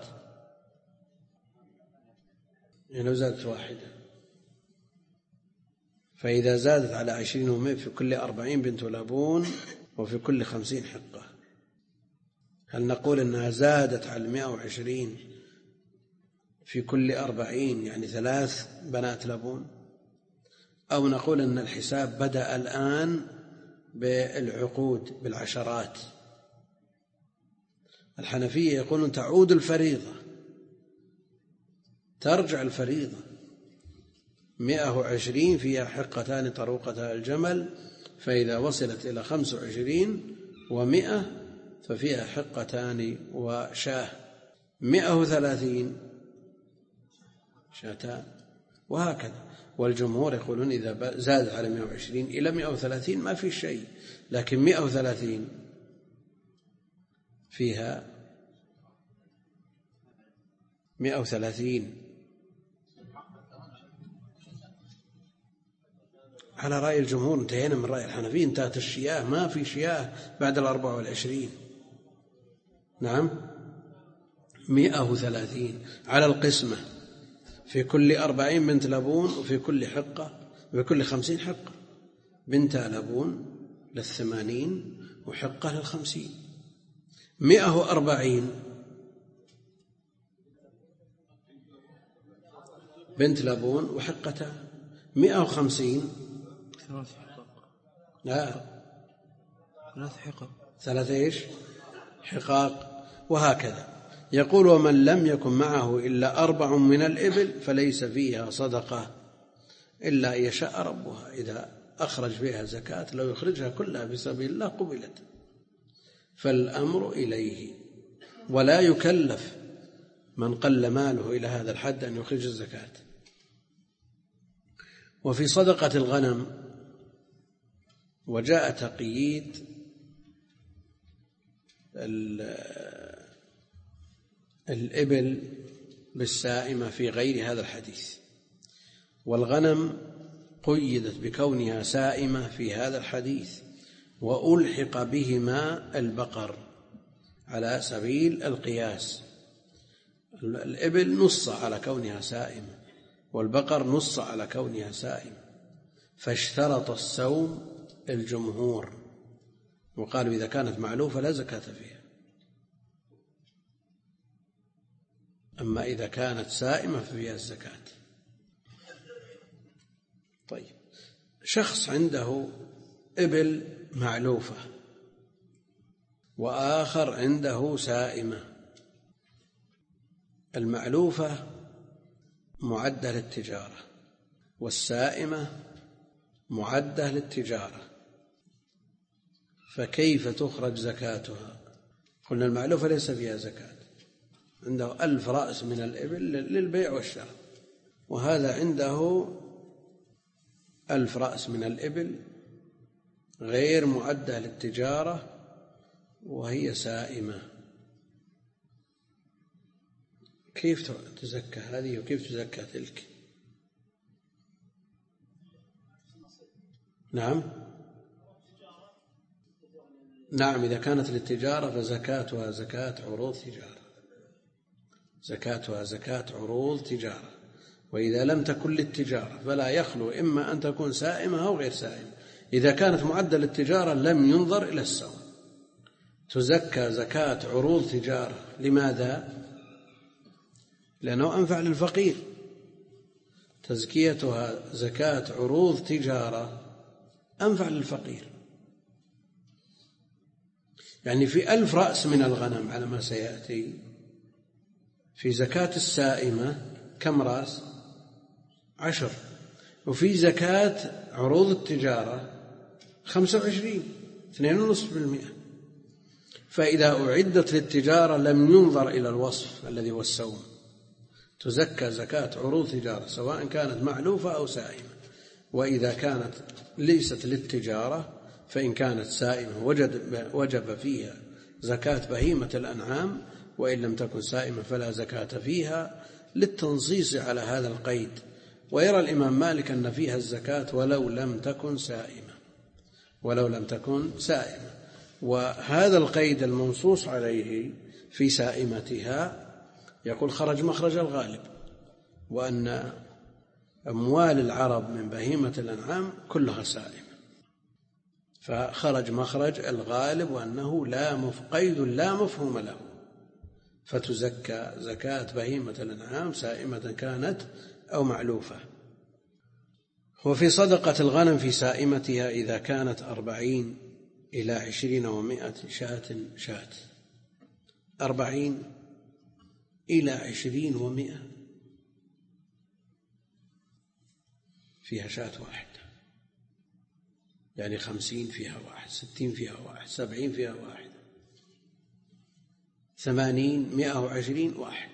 يعني لو زادت واحدة. فإذا زادت على 20 و100 في كل 40 بنت لبون وفي كل 50 حقة. هل نقول أنها زادت على 120 في كل 40 يعني 3 بنات لبون، أو نقول أن الحساب بدأ الآن بالعقود بالعشرات؟ الحنفية يقولون تعود الفريضة، ترجع الفريضة. 120 فيها حقتان طروقتا الجمل، فإذا وصلت إلى 25 و100 ففيها حقتان وشاه. 130 شاتان، وهكذا. والجمهور يقولون إذا زادت على 120 إلى 130 ما في شيء، لكن 130 فيها 130 على رأي الجمهور. انتهينا من رأي الحنفية، انتهت الشياه، ما في شياه بعد 24. نعم 130 على القسمة، في كل 40 بنت لبون وفي كل حقة، وفي كل 50 حقة. بنت لبون 80 وحقة 50. 140 بنت لبون وحقتان. 150 لا 3 حقاق، وهكذا. يقول: ومن لم يكن معه إلا 4 من الإبل فليس فيها صدقة إلا أن يشاء ربها. إذا أخرج فيها زكاة لو يخرجها كلها في سبيل الله قبلت، فالأمر إليه، ولا يكلف من قل ماله إلى هذا الحد أن يخرج الزكاة. وفي صدقة الغنم وجاء تقييد الإبل بالسائمة في غير هذا الحديث، والغنم قيدت بكونها سائمة في هذا الحديث، وألحق بهما البقر على سبيل القياس. الإبل نص على كونها سائمة، والبقر نص على كونها سائمة، فاشترط السوم الجمهور، وقالوا إذا كانت معلوفة لا زكاة فيها، أما إذا كانت سائمة ففيها الزكاة. طيب، شخص عنده إبل معلوفة وآخر عنده سائمة. المعلوفة معدة للتجارة، والسائمة معدة للتجارة، فكيف تخرج زكاتها؟ قلنا المعلوفة ليس فيها زكاة، عنده 1000 رأس من الإبل للبيع والشراء، وهذا عنده 1000 رأس من الإبل غير معدة للتجارة وهي سائمة. كيف تزكى هذه وكيف تزكى تلك؟ نعم، إذا كانت للتجارة فزكاتها زكاة عروض تجارة، زكاتها زكاة عروض تجارة. وإذا لم تكن للتجارة فلا يخلو إما أن تكون سائمة أو غير سائمة. إذا كانت معدة للتجارة لم ينظر إلى السوم، تزكى زكاة عروض تجارة. لماذا؟ لأنه أنفع للفقير. تزكيتها زكاة عروض تجارة أنفع للفقير. يعني في 1000 رأس من الغنم على ما سيأتي، في زكاة السائمة كم رأس؟ 10، وفي زكاة عروض التجارة 25، 2.5%. فإذا أعدت للتجارة لم ينظر إلى الوصف الذي هو السوم، تزكى زكاة عروض تجارة سواء كانت معلوفة أو سائمة. وإذا كانت ليست للتجارة فإن كانت سائمة وجب فيها زكاة بهيمة الأنعام، وإن لم تكن سائمة فلا زكاة فيها، للتنصيص على هذا القيد. ويرى الإمام مالك أن فيها الزكاة ولو لم تكن سائمة، وهذا القيد المنصوص عليه في سائمتها يقول خرج مخرج الغالب، وأن أموال العرب من بهيمة الأنعام كلها سائمة، فخرج مخرج الغالب وأنه قيد لا مفهوم له، فتزكى زكاة بهيمة الأنعام سائمة كانت أو معلوفة. وفي صدقة الغنم في سائمتها إذا كانت 40 إلى 20 و100 شاة 40 إلى 20 و100 فيها شاة واحدة، يعني 50 فيها واحد، 60 فيها واحد، 70 فيها واحد، 80 120 واحد.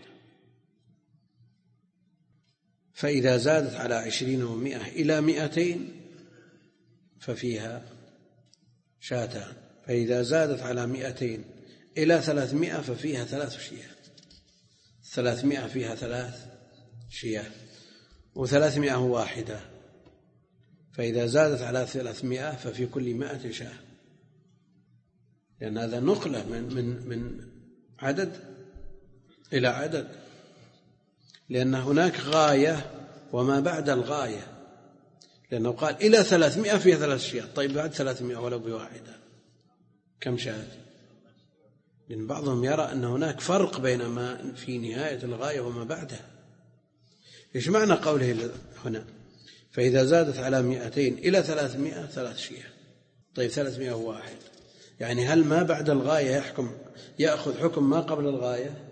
فإذا زادت على 20 و100 إلى 200 ففيها شاتان، فإذا زادت على 200 إلى 300 ففيها 3 شياه، 300 فيها 3 شياه، و300 واحدة. فإذا زادت على 300 ففي كل 100 شاه، لأن هذا نقلة من عدد إلى عدد، لأن هناك غاية وما بعد الغاية، لأنه قال إلى 300 فيها 3 شياه. طيب بعد 300 ولو بواحدة كم شاة؟ لأن بعضهم يرى أن هناك فرق بين ما في نهاية الغاية وما بعدها. إيش معنى قوله هنا فإذا زادت على 200 إلى 300 3 شياه؟ طيب 301، يعني هل ما بعد الغاية يأخذ حكم ما قبل الغاية؟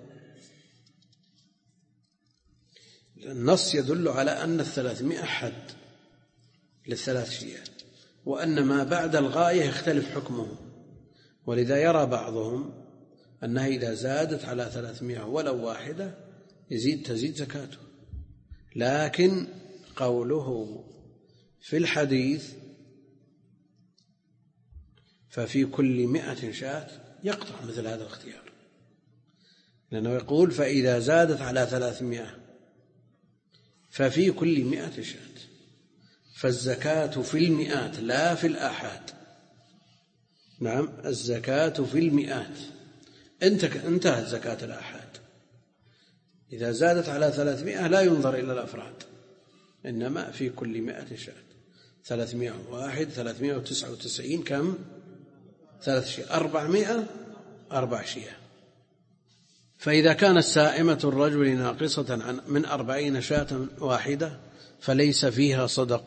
النص يدل على أن 300 حد للثلاث شياه، وأن ما بعد الغاية يختلف حكمه. ولذا يرى بعضهم أنها إذا زادت على 300 ولو واحدة تزيد زكاته. لكن قوله في الحديث ففي كل 100 شاة يقطع مثل هذا الاختيار، لأنه يقول فإذا زادت على 300 ففي كل 100 شاة، فالزكاة في المئات لا في الآحاد. نعم، الزكاة في المئات، انتهت زكاة الآحاد. إذا زادت على 300 لا ينظر إلى الأفراد، إنما في كل 100 شاة. 301 399 كم؟ 3 شياه. 400 4 شياه. فإذا كانت سائمة الرجل ناقصة من 40 شاة واحدة فليس فيها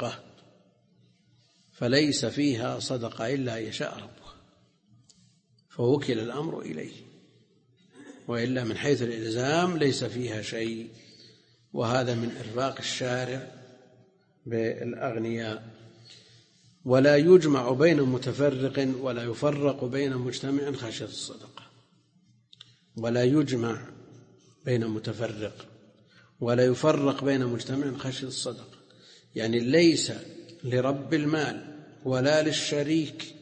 صدقة إلا يشاء ربها، فوكل الأمر إليه، وإلا من حيث الإلزام ليس فيها شيء. وهذا من إرفاق الشارع بالأغنياء. ولا يجمع بين متفرق ولا يفرق بين مجتمع خشية الصدقة. ولا يجمع بين متفرق ولا يفرق بين مجتمع خشية الصدقة، يعني ليس لرب المال ولا للشريك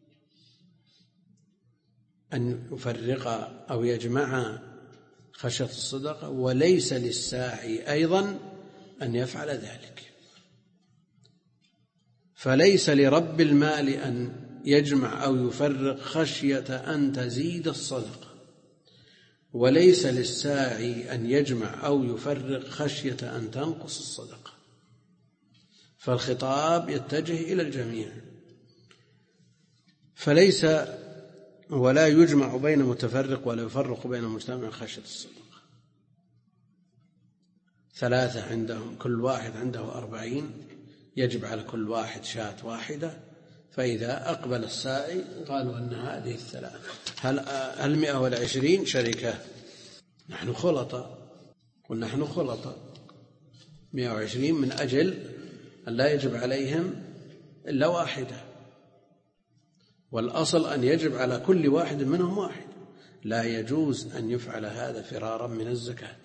أن يفرق أو يجمع خشية الصدقة، وليس للساعي أيضا أن يفعل ذلك. فليس لرب المال أن يجمع أو يفرق خشية أن تزيد الصدقة، وليس للساعي أن يجمع أو يفرق خشية أن تنقص الصدقة. فالخطاب يتجه إلى الجميع. فليس ولا يجمع بين متفرق ولا يفرق بين مجتمع خشية الصدقة. 3 عندهم كل واحد عنده 40، يجب على كل واحد شاة واحدة. فإذا أقبل الساعي قالوا أن هذه الثلاث هل 120 شركة؟ نحن خلطة، قل نحن خلطة 120 من أجل أن لا يجب عليهم إلا واحدة، والأصل أن يجب على كل واحد منهم واحد. لا يجوز أن يفعل هذا فرارا من الزكاة.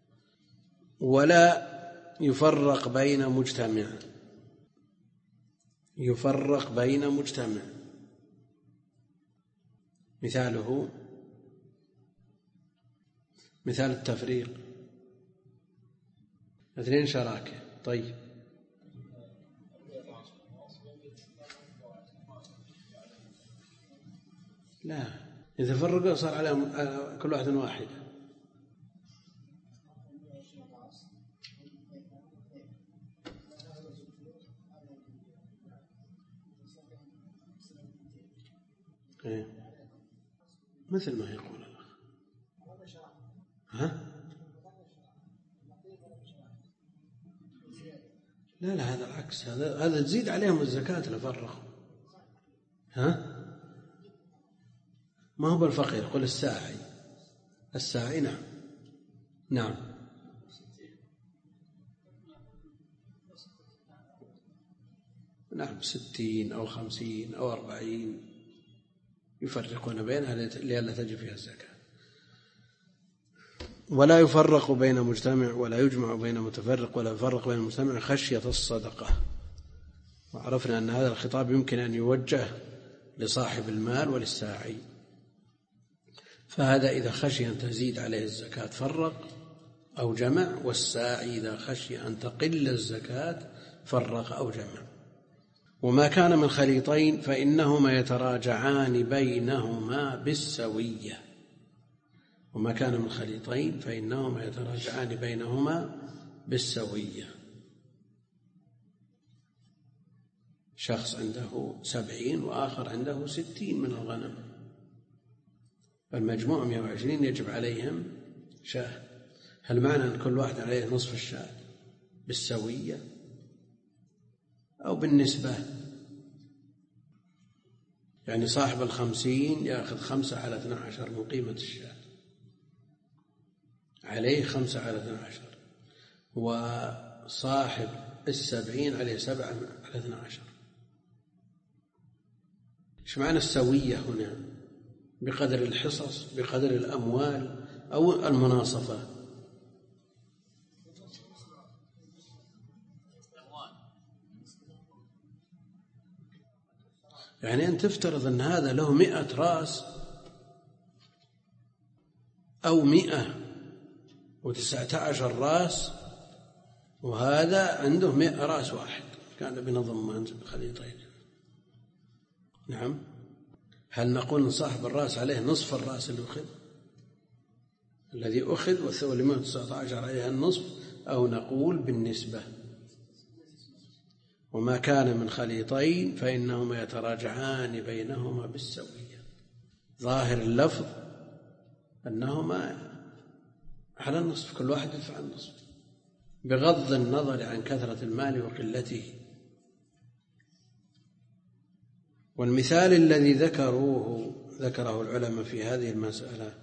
ولا يفرق بين مجتمع. مثاله مثال التفريق 2 شراكة. طيب لا، إذا فرقوا صار عليهم كل واحد واحدة. مثل ما يقول الأخ. لا هذا العكس، هذا تزيد عليهم الزكاة لفرقوا. ما هو بالفقير، قل الساعي نعم 60 أو 50 أو 40 يفرقون بينها لئلا تجب فيها الزكاة. ولا يفرق بين مجتمع ولا يجمع بين متفرق ولا يفرق بين مجتمع خشية الصدقة. وعرفنا أن هذا الخطاب يمكن أن يوجه لصاحب المال وللساعي. فهذا إذا خشي أن تزيد عليه الزكاة فرق أو جمع، والساعي إذا خشي أن تقل الزكاة فرق أو جمع. وما كان من خليطين فإنهما يتراجعان بينهما بالسوية. وما كان من خليطين فإنهما يتراجعان بينهما بالسوية. شخص عنده 70 وآخر عنده 60 من الغنم، المجموع 120 يجب عليهم شاة. هل معنى أن كل واحد عليه نصف الشاة بالسوية أو بالنسبة؟ يعني صاحب 50 يأخذ 5/12 من قيمة الشاة، عليه 5/12، وصاحب 70 عليه 7/12. إيش معنى السوية هنا؟ بقدر الحصص، بقدر الأموال، أو المناصفة؟ يعني أن تفترض أن هذا له 100 رأس أو 119 رأس، وهذا عنده 100 رأس واحد، كان بنظم خليطين. نعم. هل نقول صاحب الرأس عليه نصف الرأس الذي أخذ واللي 119 عليه النصف، أو نقول بالنسبة؟ وما كان من خليطين فإنهما يتراجعان بينهما بالسوية. ظاهر اللفظ أنهما على النصف، كل واحد يدفع النصف بغض النظر عن كثرة المال وقلته. والمثال الذي ذكره العلماء في هذه المسألة،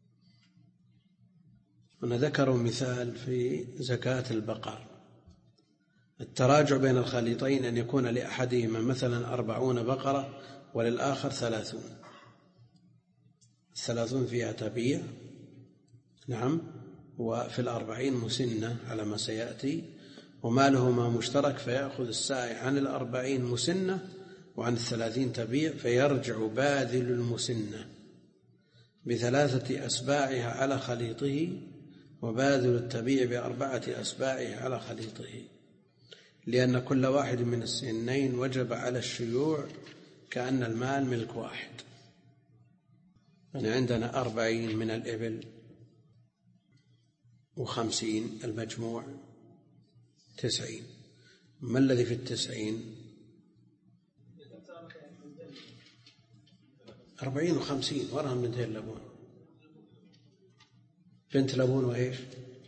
هنا ذكروا مثال في زكاة البقر، التراجع بين الخليطين أن يكون لأحدهما مثلا 40 بقرة وللآخر 30. 30 فيها تبيع، نعم، وفي 40 مسنة على ما سيأتي، ومالهما مشترك، فيأخذ السائع عن 40 مسنة وعن 30 تبيع، فيرجع باذل المسنة ب3 أسباعها على خليطه، وباذل التبيع ب4 أسباعها على خليطه، لأن كل واحد من السنين وجب على الشيوع كأن المال ملك واحد. يعني عندنا 40 من الإبل و50، المجموع 90. ما الذي في 90؟ 40 و50 وراهم بنتين لبون. بنت لبون وإيش؟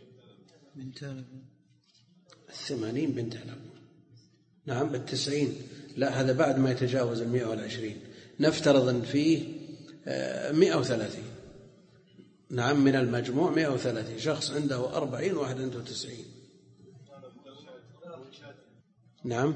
80 بنت لبون. نعم. 90 لا، هذا بعد ما يتجاوز 120. نفترض أن فيه 130. نعم، من المجموع 130. شخص عنده 40 واحد عنده 90. نعم.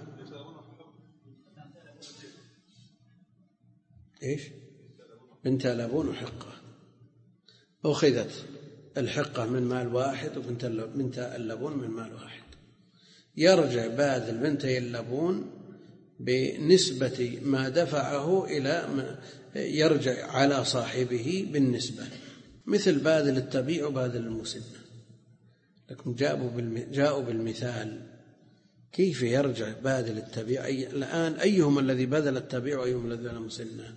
إيش؟ بنت لبون وحقة. أخذت الحقة من مال واحد وبنت اللبون من مال واحد. يرجع باذل بنتي اللبون بنسبة ما دفعه يرجع على صاحبه بالنسبة، مثل باذل التبيع وباذل المسنة. لكن جاءوا بالمثال كيف يرجع باذل التبيع. الآن أيهم الذي بذل التبيع وأيهم الذي بذل المسنة؟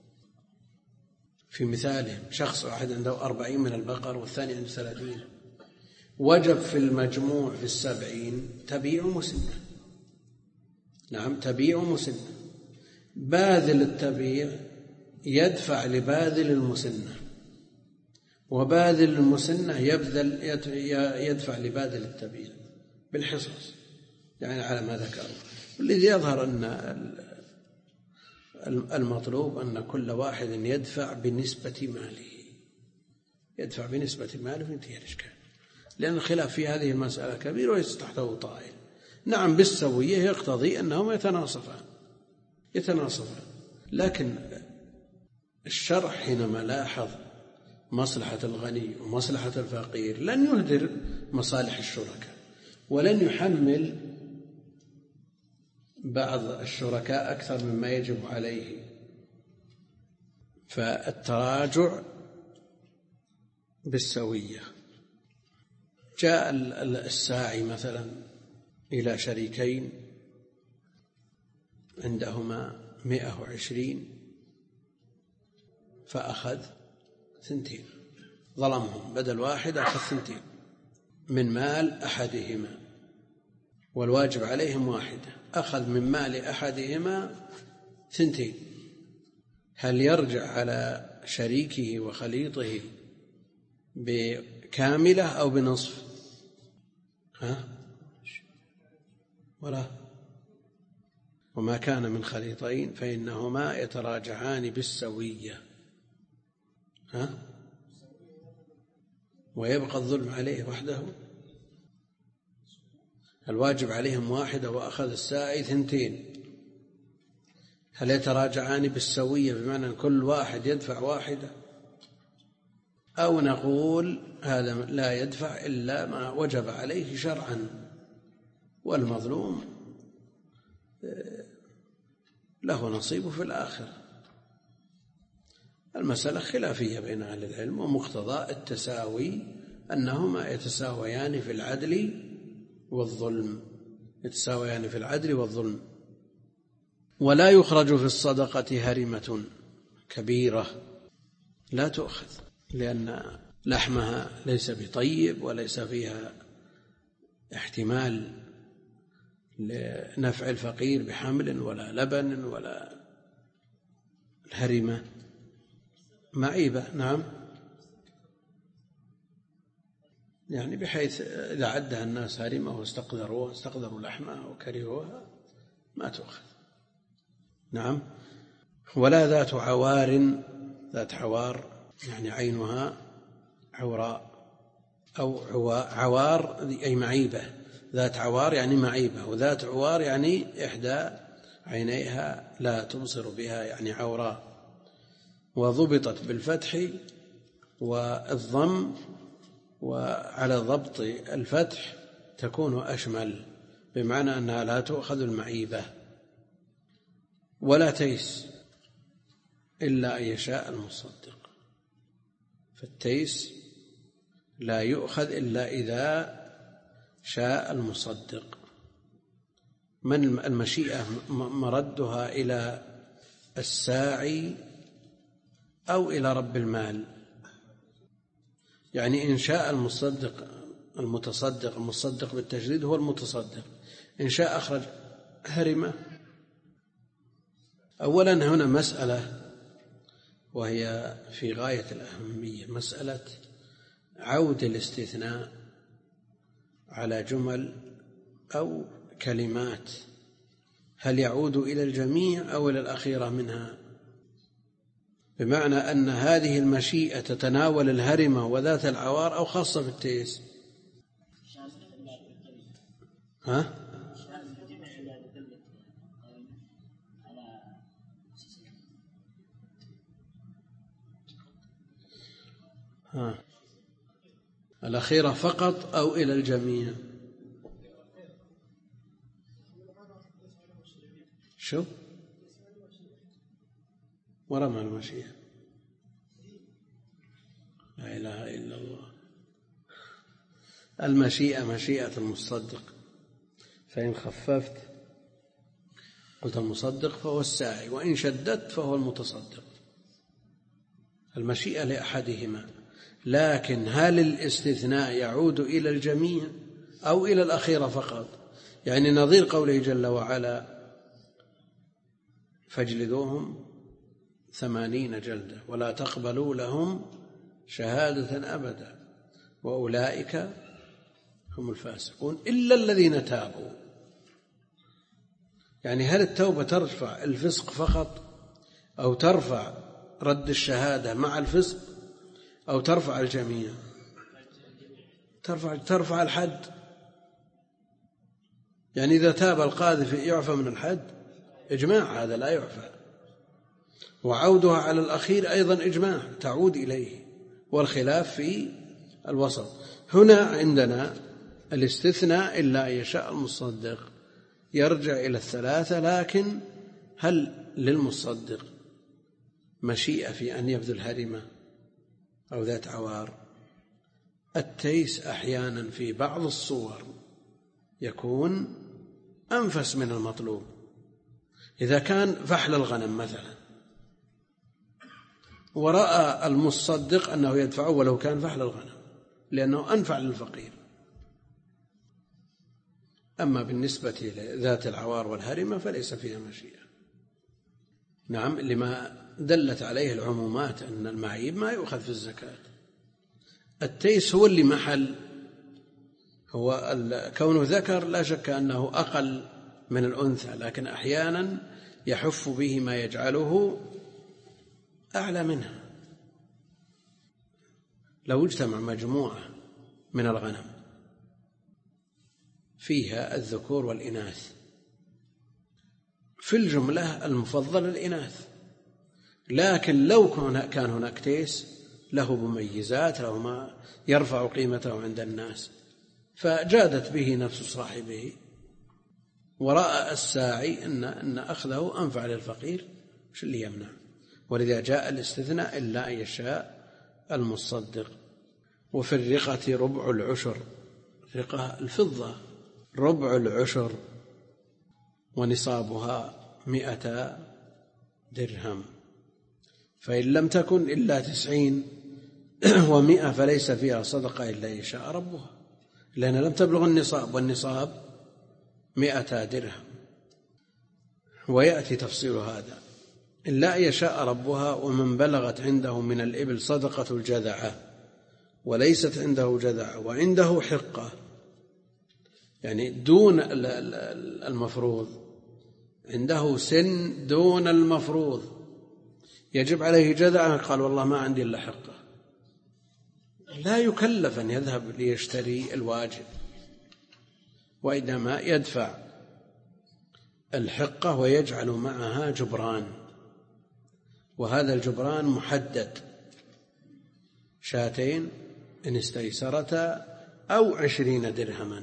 في مثالهم شخص واحد عنده 40 من البقر والثاني عنده 30، وجب في المجموع في 70 تبيع ومسنة. نعم، تبيع ومسنة. باذل التبيع يدفع لباذل المسنة، وباذل المسنة يدفع لباذل التبيع بالحصص، يعني على ما ذكروا. والذي يظهر أن المطلوب أن كل واحد يدفع بنسبة ماله وينتهي الإشكال، لأن الخلاف في هذه المسألة كبير وليس تحته طائل. نعم، بالسوية يقتضي أنهم يتناصفان، لكن الشرع حينما لاحظ مصلحة الغني ومصلحة الفقير لن يهدر مصالح الشركاء، ولن يحمل بعض الشركاء أكثر مما يجب عليه. فالتراجع بالسوية. جاء الساعي مثلا إلى شريكين عندهما 120، فأخذ 2، ظلمهم، بدل واحد أخذ 2 من مال أحدهما، والواجب عليهم 1. أخذ من مال أحدهما 2. هل يرجع على شريكه وخليطه بكاملة أو بنصف؟ وما كان من خليطين فإنهما يتراجعان بالسوية ويبقى الظلم عليه وحده. الواجب عليهم 1 وأخذ الساعي 2. هل يتراجعان بالسوية بمعنى كل واحد يدفع 1، أو نقول هذا لا يدفع إلا ما وجب عليه شرعا والمظلوم له نصيب في الآخر؟ المسألة خلافية بين أهل العلم، ومقتضى التساوي أنهما يتساويان في العدل والظلم. ولا يخرج في الصدقة هرمة كبيرة، لا تؤخذ، لأن لحمها ليس بطيب وليس فيها احتمال لنفع الفقير بحمل ولا لبن ولا الهرمة معيبة. نعم، يعني بحيث إذا عدها الناس هرمة واستقدروا لحمها وكرهوها ما تؤخذ. نعم. ولا ذات عوار يعني عينها عوراء أو عوار أي معيبة. ذات عوار يعني معيبة، وذات عوار يعني إحدى عينيها لا تبصر بها يعني عوراء. وضبطت بالفتح والضم، وعلى ضبط الفتح تكون أشمل، بمعنى أنها لا تؤخذ المعيبة. ولا تيس إلا أن يشاء المصدق، فالتيس لا يؤخذ إلا إذا شاء المصدق. من المشيئة مردها إلى الساعي أو إلى رب المال، يعني إن شاء المصدق بالتشديد هو المتصدق، إن شاء أخرج هرمة. أولا هنا مسألة وهي في غاية الأهمية، مسألة عود الاستثناء على جمل أو كلمات، هل يعود إلى الجميع أو إلى الأخيرة منها؟ بمعنى أن هذه المشيئة تتناول الهرمة وذات العوار أو خاصة بالتيس؟ الأخيرة فقط أو إلى الجميع؟ شو ورمى المشيئة؟ لا إله إلا الله. المشيئة مشيئة المصدق، فإن خففت قلت المصدق فهو الساعي، وإن شددت فهو المتصدق. المشيئة لأحدهما، لكن هل الاستثناء يعود إلى الجميع أو إلى الأخيرة فقط؟ يعني نظير قوله جل وعلا فاجلدوهم 80 جلدة ولا تقبلوا لهم شهادة أبدا وأولئك هم الفاسقون إلا الذين تابوا. يعني هل التوبة ترفع الفسق فقط، أو ترفع رد الشهادة مع الفسق، أو ترفع الجميع؟ ترفع الحد. يعني إذا تاب القاذف يعفى من الحد؟ إجماع هذا لا يعفى. وعودها على الأخير أيضا إجماع تعود إليه، والخلاف في الوسط. هنا عندنا الاستثناء إلا أن يشاء المصدق يرجع إلى الثلاثة، لكن هل للمصدق مشيئة في أن يبذل هرمة أو ذات عوار؟ التيس أحيانا في بعض الصور يكون أنفس من المطلوب. إذا كان فحل الغنم مثلا ورأى المصدق أنه يدفعه ولو كان فحل الغنم لأنه أنفع للفقير. أما بالنسبة لذات العوار والهرمة فليس فيها مشيئة. نعم، لما دلت عليه العمومات أن المعيب ما يؤخذ في الزكاة. التيس هو اللي محل، هو كونه ذكر لا شك أنه أقل من الأنثى، لكن أحيانا يحف به ما يجعله أعلى منها. لو اجتمع مجموعة من الغنم فيها الذكور والإناث، في الجملة المفضل الإناث، لكن لو كان هناك تيس له مميزات، له ما يرفع قيمته عند الناس، فجادت به نفس صاحبه، ورأى الساعي أن أخذه أنفع للفقير، وش اللي يمنع؟ ولذا جاء الاستثناء إلا أن يشاء المصدق. وفي الرقة ربع العشر، رقة الفضة ربع العشر، ونصابها 100 درهم، فإن لم تكن إلا 90 و100 فليس فيها صدقة إلا إن شاء ربها، لأن لم تبلغ النصاب، والنصاب 100 درهم. ويأتي تفصيل هذا: إلا أن يشاء ربها. ومن بلغت عنده من الإبل صدقة الجذعة وليست عنده جذعة وعنده حقة، يعني دون المفروض، عنده سن دون المفروض، يجب عليه جذعة، قال والله ما عندي إلا حقة، لا يكلف أن يذهب ليشتري الواجب، وإنما يدفع الحقة ويجعل معها جبران، وهذا الجبران محدد: 2 إن استيسرتا أو 20 درهما،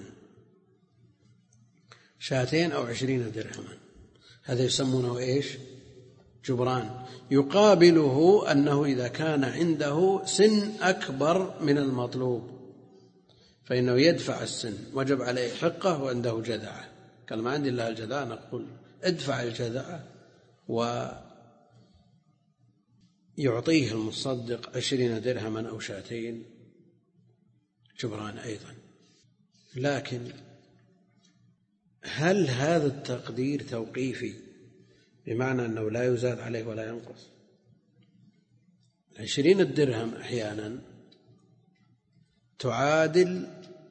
2 أو 20 درهما، هذا يسمونه إيش؟ جبران. يقابله أنه إذا كان عنده سن أكبر من المطلوب فإنه يدفع السن، وجب عليه حقة وعنده جذعة، قال ما عندي إلا الجذعة، نقول ادفع الجذعة ويعطيه المصدق 20 درهما أو 2 جبران أيضا. لكن هل هذا التقدير توقيفي بمعنى أنه لا يزاد عليه ولا ينقص؟ 20 درهم أحيانا تعادل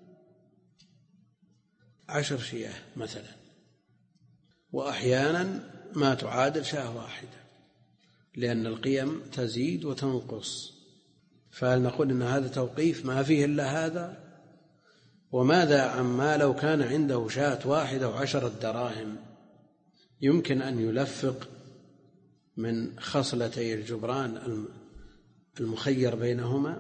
10 شياه مثلا، وأحيانا ما تعادل شاة واحدة، لأن القيم تزيد وتنقص. فهل نقول إن هذا توقيف ما فيه إلا هذا؟ وماذا عما لو كان عنده شاة واحدة و10 دراهم، يمكن أن يلفق من خصلتي الجبران المخير بينهما،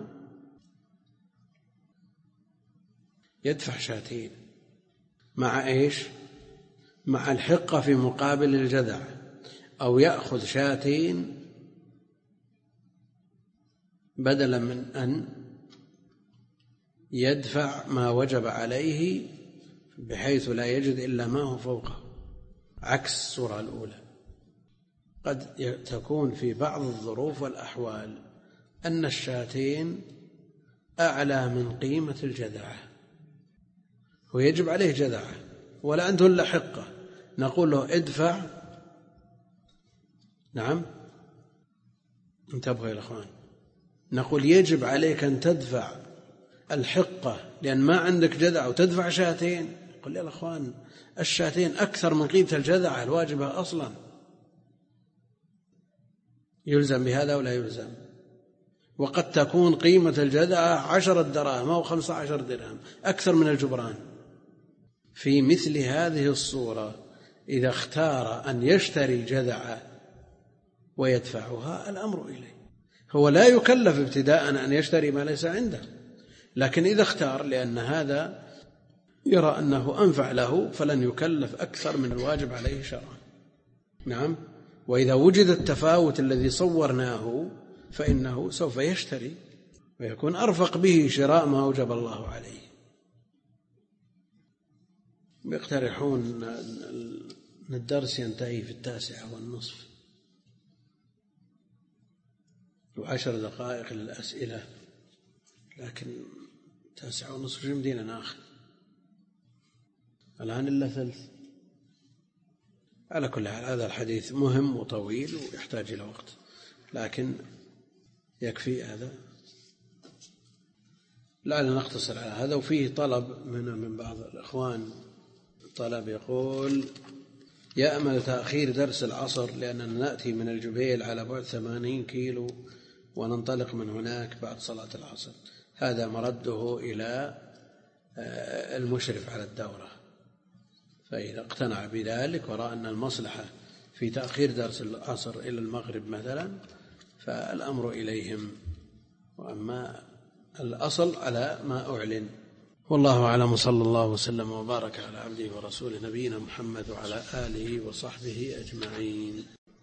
يدفع 2 مع إيش؟ مع الحقة في مقابل الجذع، أو يأخذ 2 بدلا من أن يدفع ما وجب عليه بحيث لا يجد إلا ما هو فوقه، عكس الصورة الأولى. قد تكون في بعض الظروف والأحوال أن 2 أعلى من قيمة الجذعة ويجب عليه جذعة ولا عنده إلا حقة، نقول له ادفع. نعم، انتبهوا يا الأخوان، نقول يجب عليك أن تدفع الحقة لأن ما عندك جذع وتدفع 2. قل يا الأخوان 2 أكثر من قيمة الجذع الواجبة أصلا، يلزم بهذا ولا يلزم؟ وقد تكون قيمة الجذع 10 دراهم أو 15 درهم، أكثر من الجبران. في مثل هذه الصورة إذا اختار أن يشتري جذعة ويدفعها الأمر إليه، هو لا يكلف ابتداء أن يشتري ما ليس عنده، لكن إذا اختار لأن هذا يرى أنه أنفع له فلن يكلف أكثر من الواجب عليه شرعا. نعم، وإذا وجد التفاوت الذي صورناه فإنه سوف يشتري ويكون أرفق به شراء ما أوجب الله عليه. يقترحون أن الدرس ينتهي في 9:30 و10 دقائق للأسئلة، لكن 9:30 يمدينا ناخذ الآن إلا ثلث. على كل حال هذا الحديث مهم وطويل ويحتاج إلى وقت، لكن يكفي هذا. لعلنا نقتصر على هذا. وفيه طلب من بعض الإخوان، طلب يقول: يأمل تأخير درس العصر لأننا نأتي من الجبيل على بعد 80 كيلو وننطلق من هناك بعد صلاة العصر. هذا مرده إلى المشرف على الدورة، فإذا اقتنع بذلك ورأى أن المصلحة في تأخير درس العصر إلى المغرب مثلا فالأمر إليهم، وأما الأصل على ما أعلن. والله أعلم، صلى الله وسلم وبارك على عبده ورسوله نبينا محمد وعلى آله وصحبه أجمعين.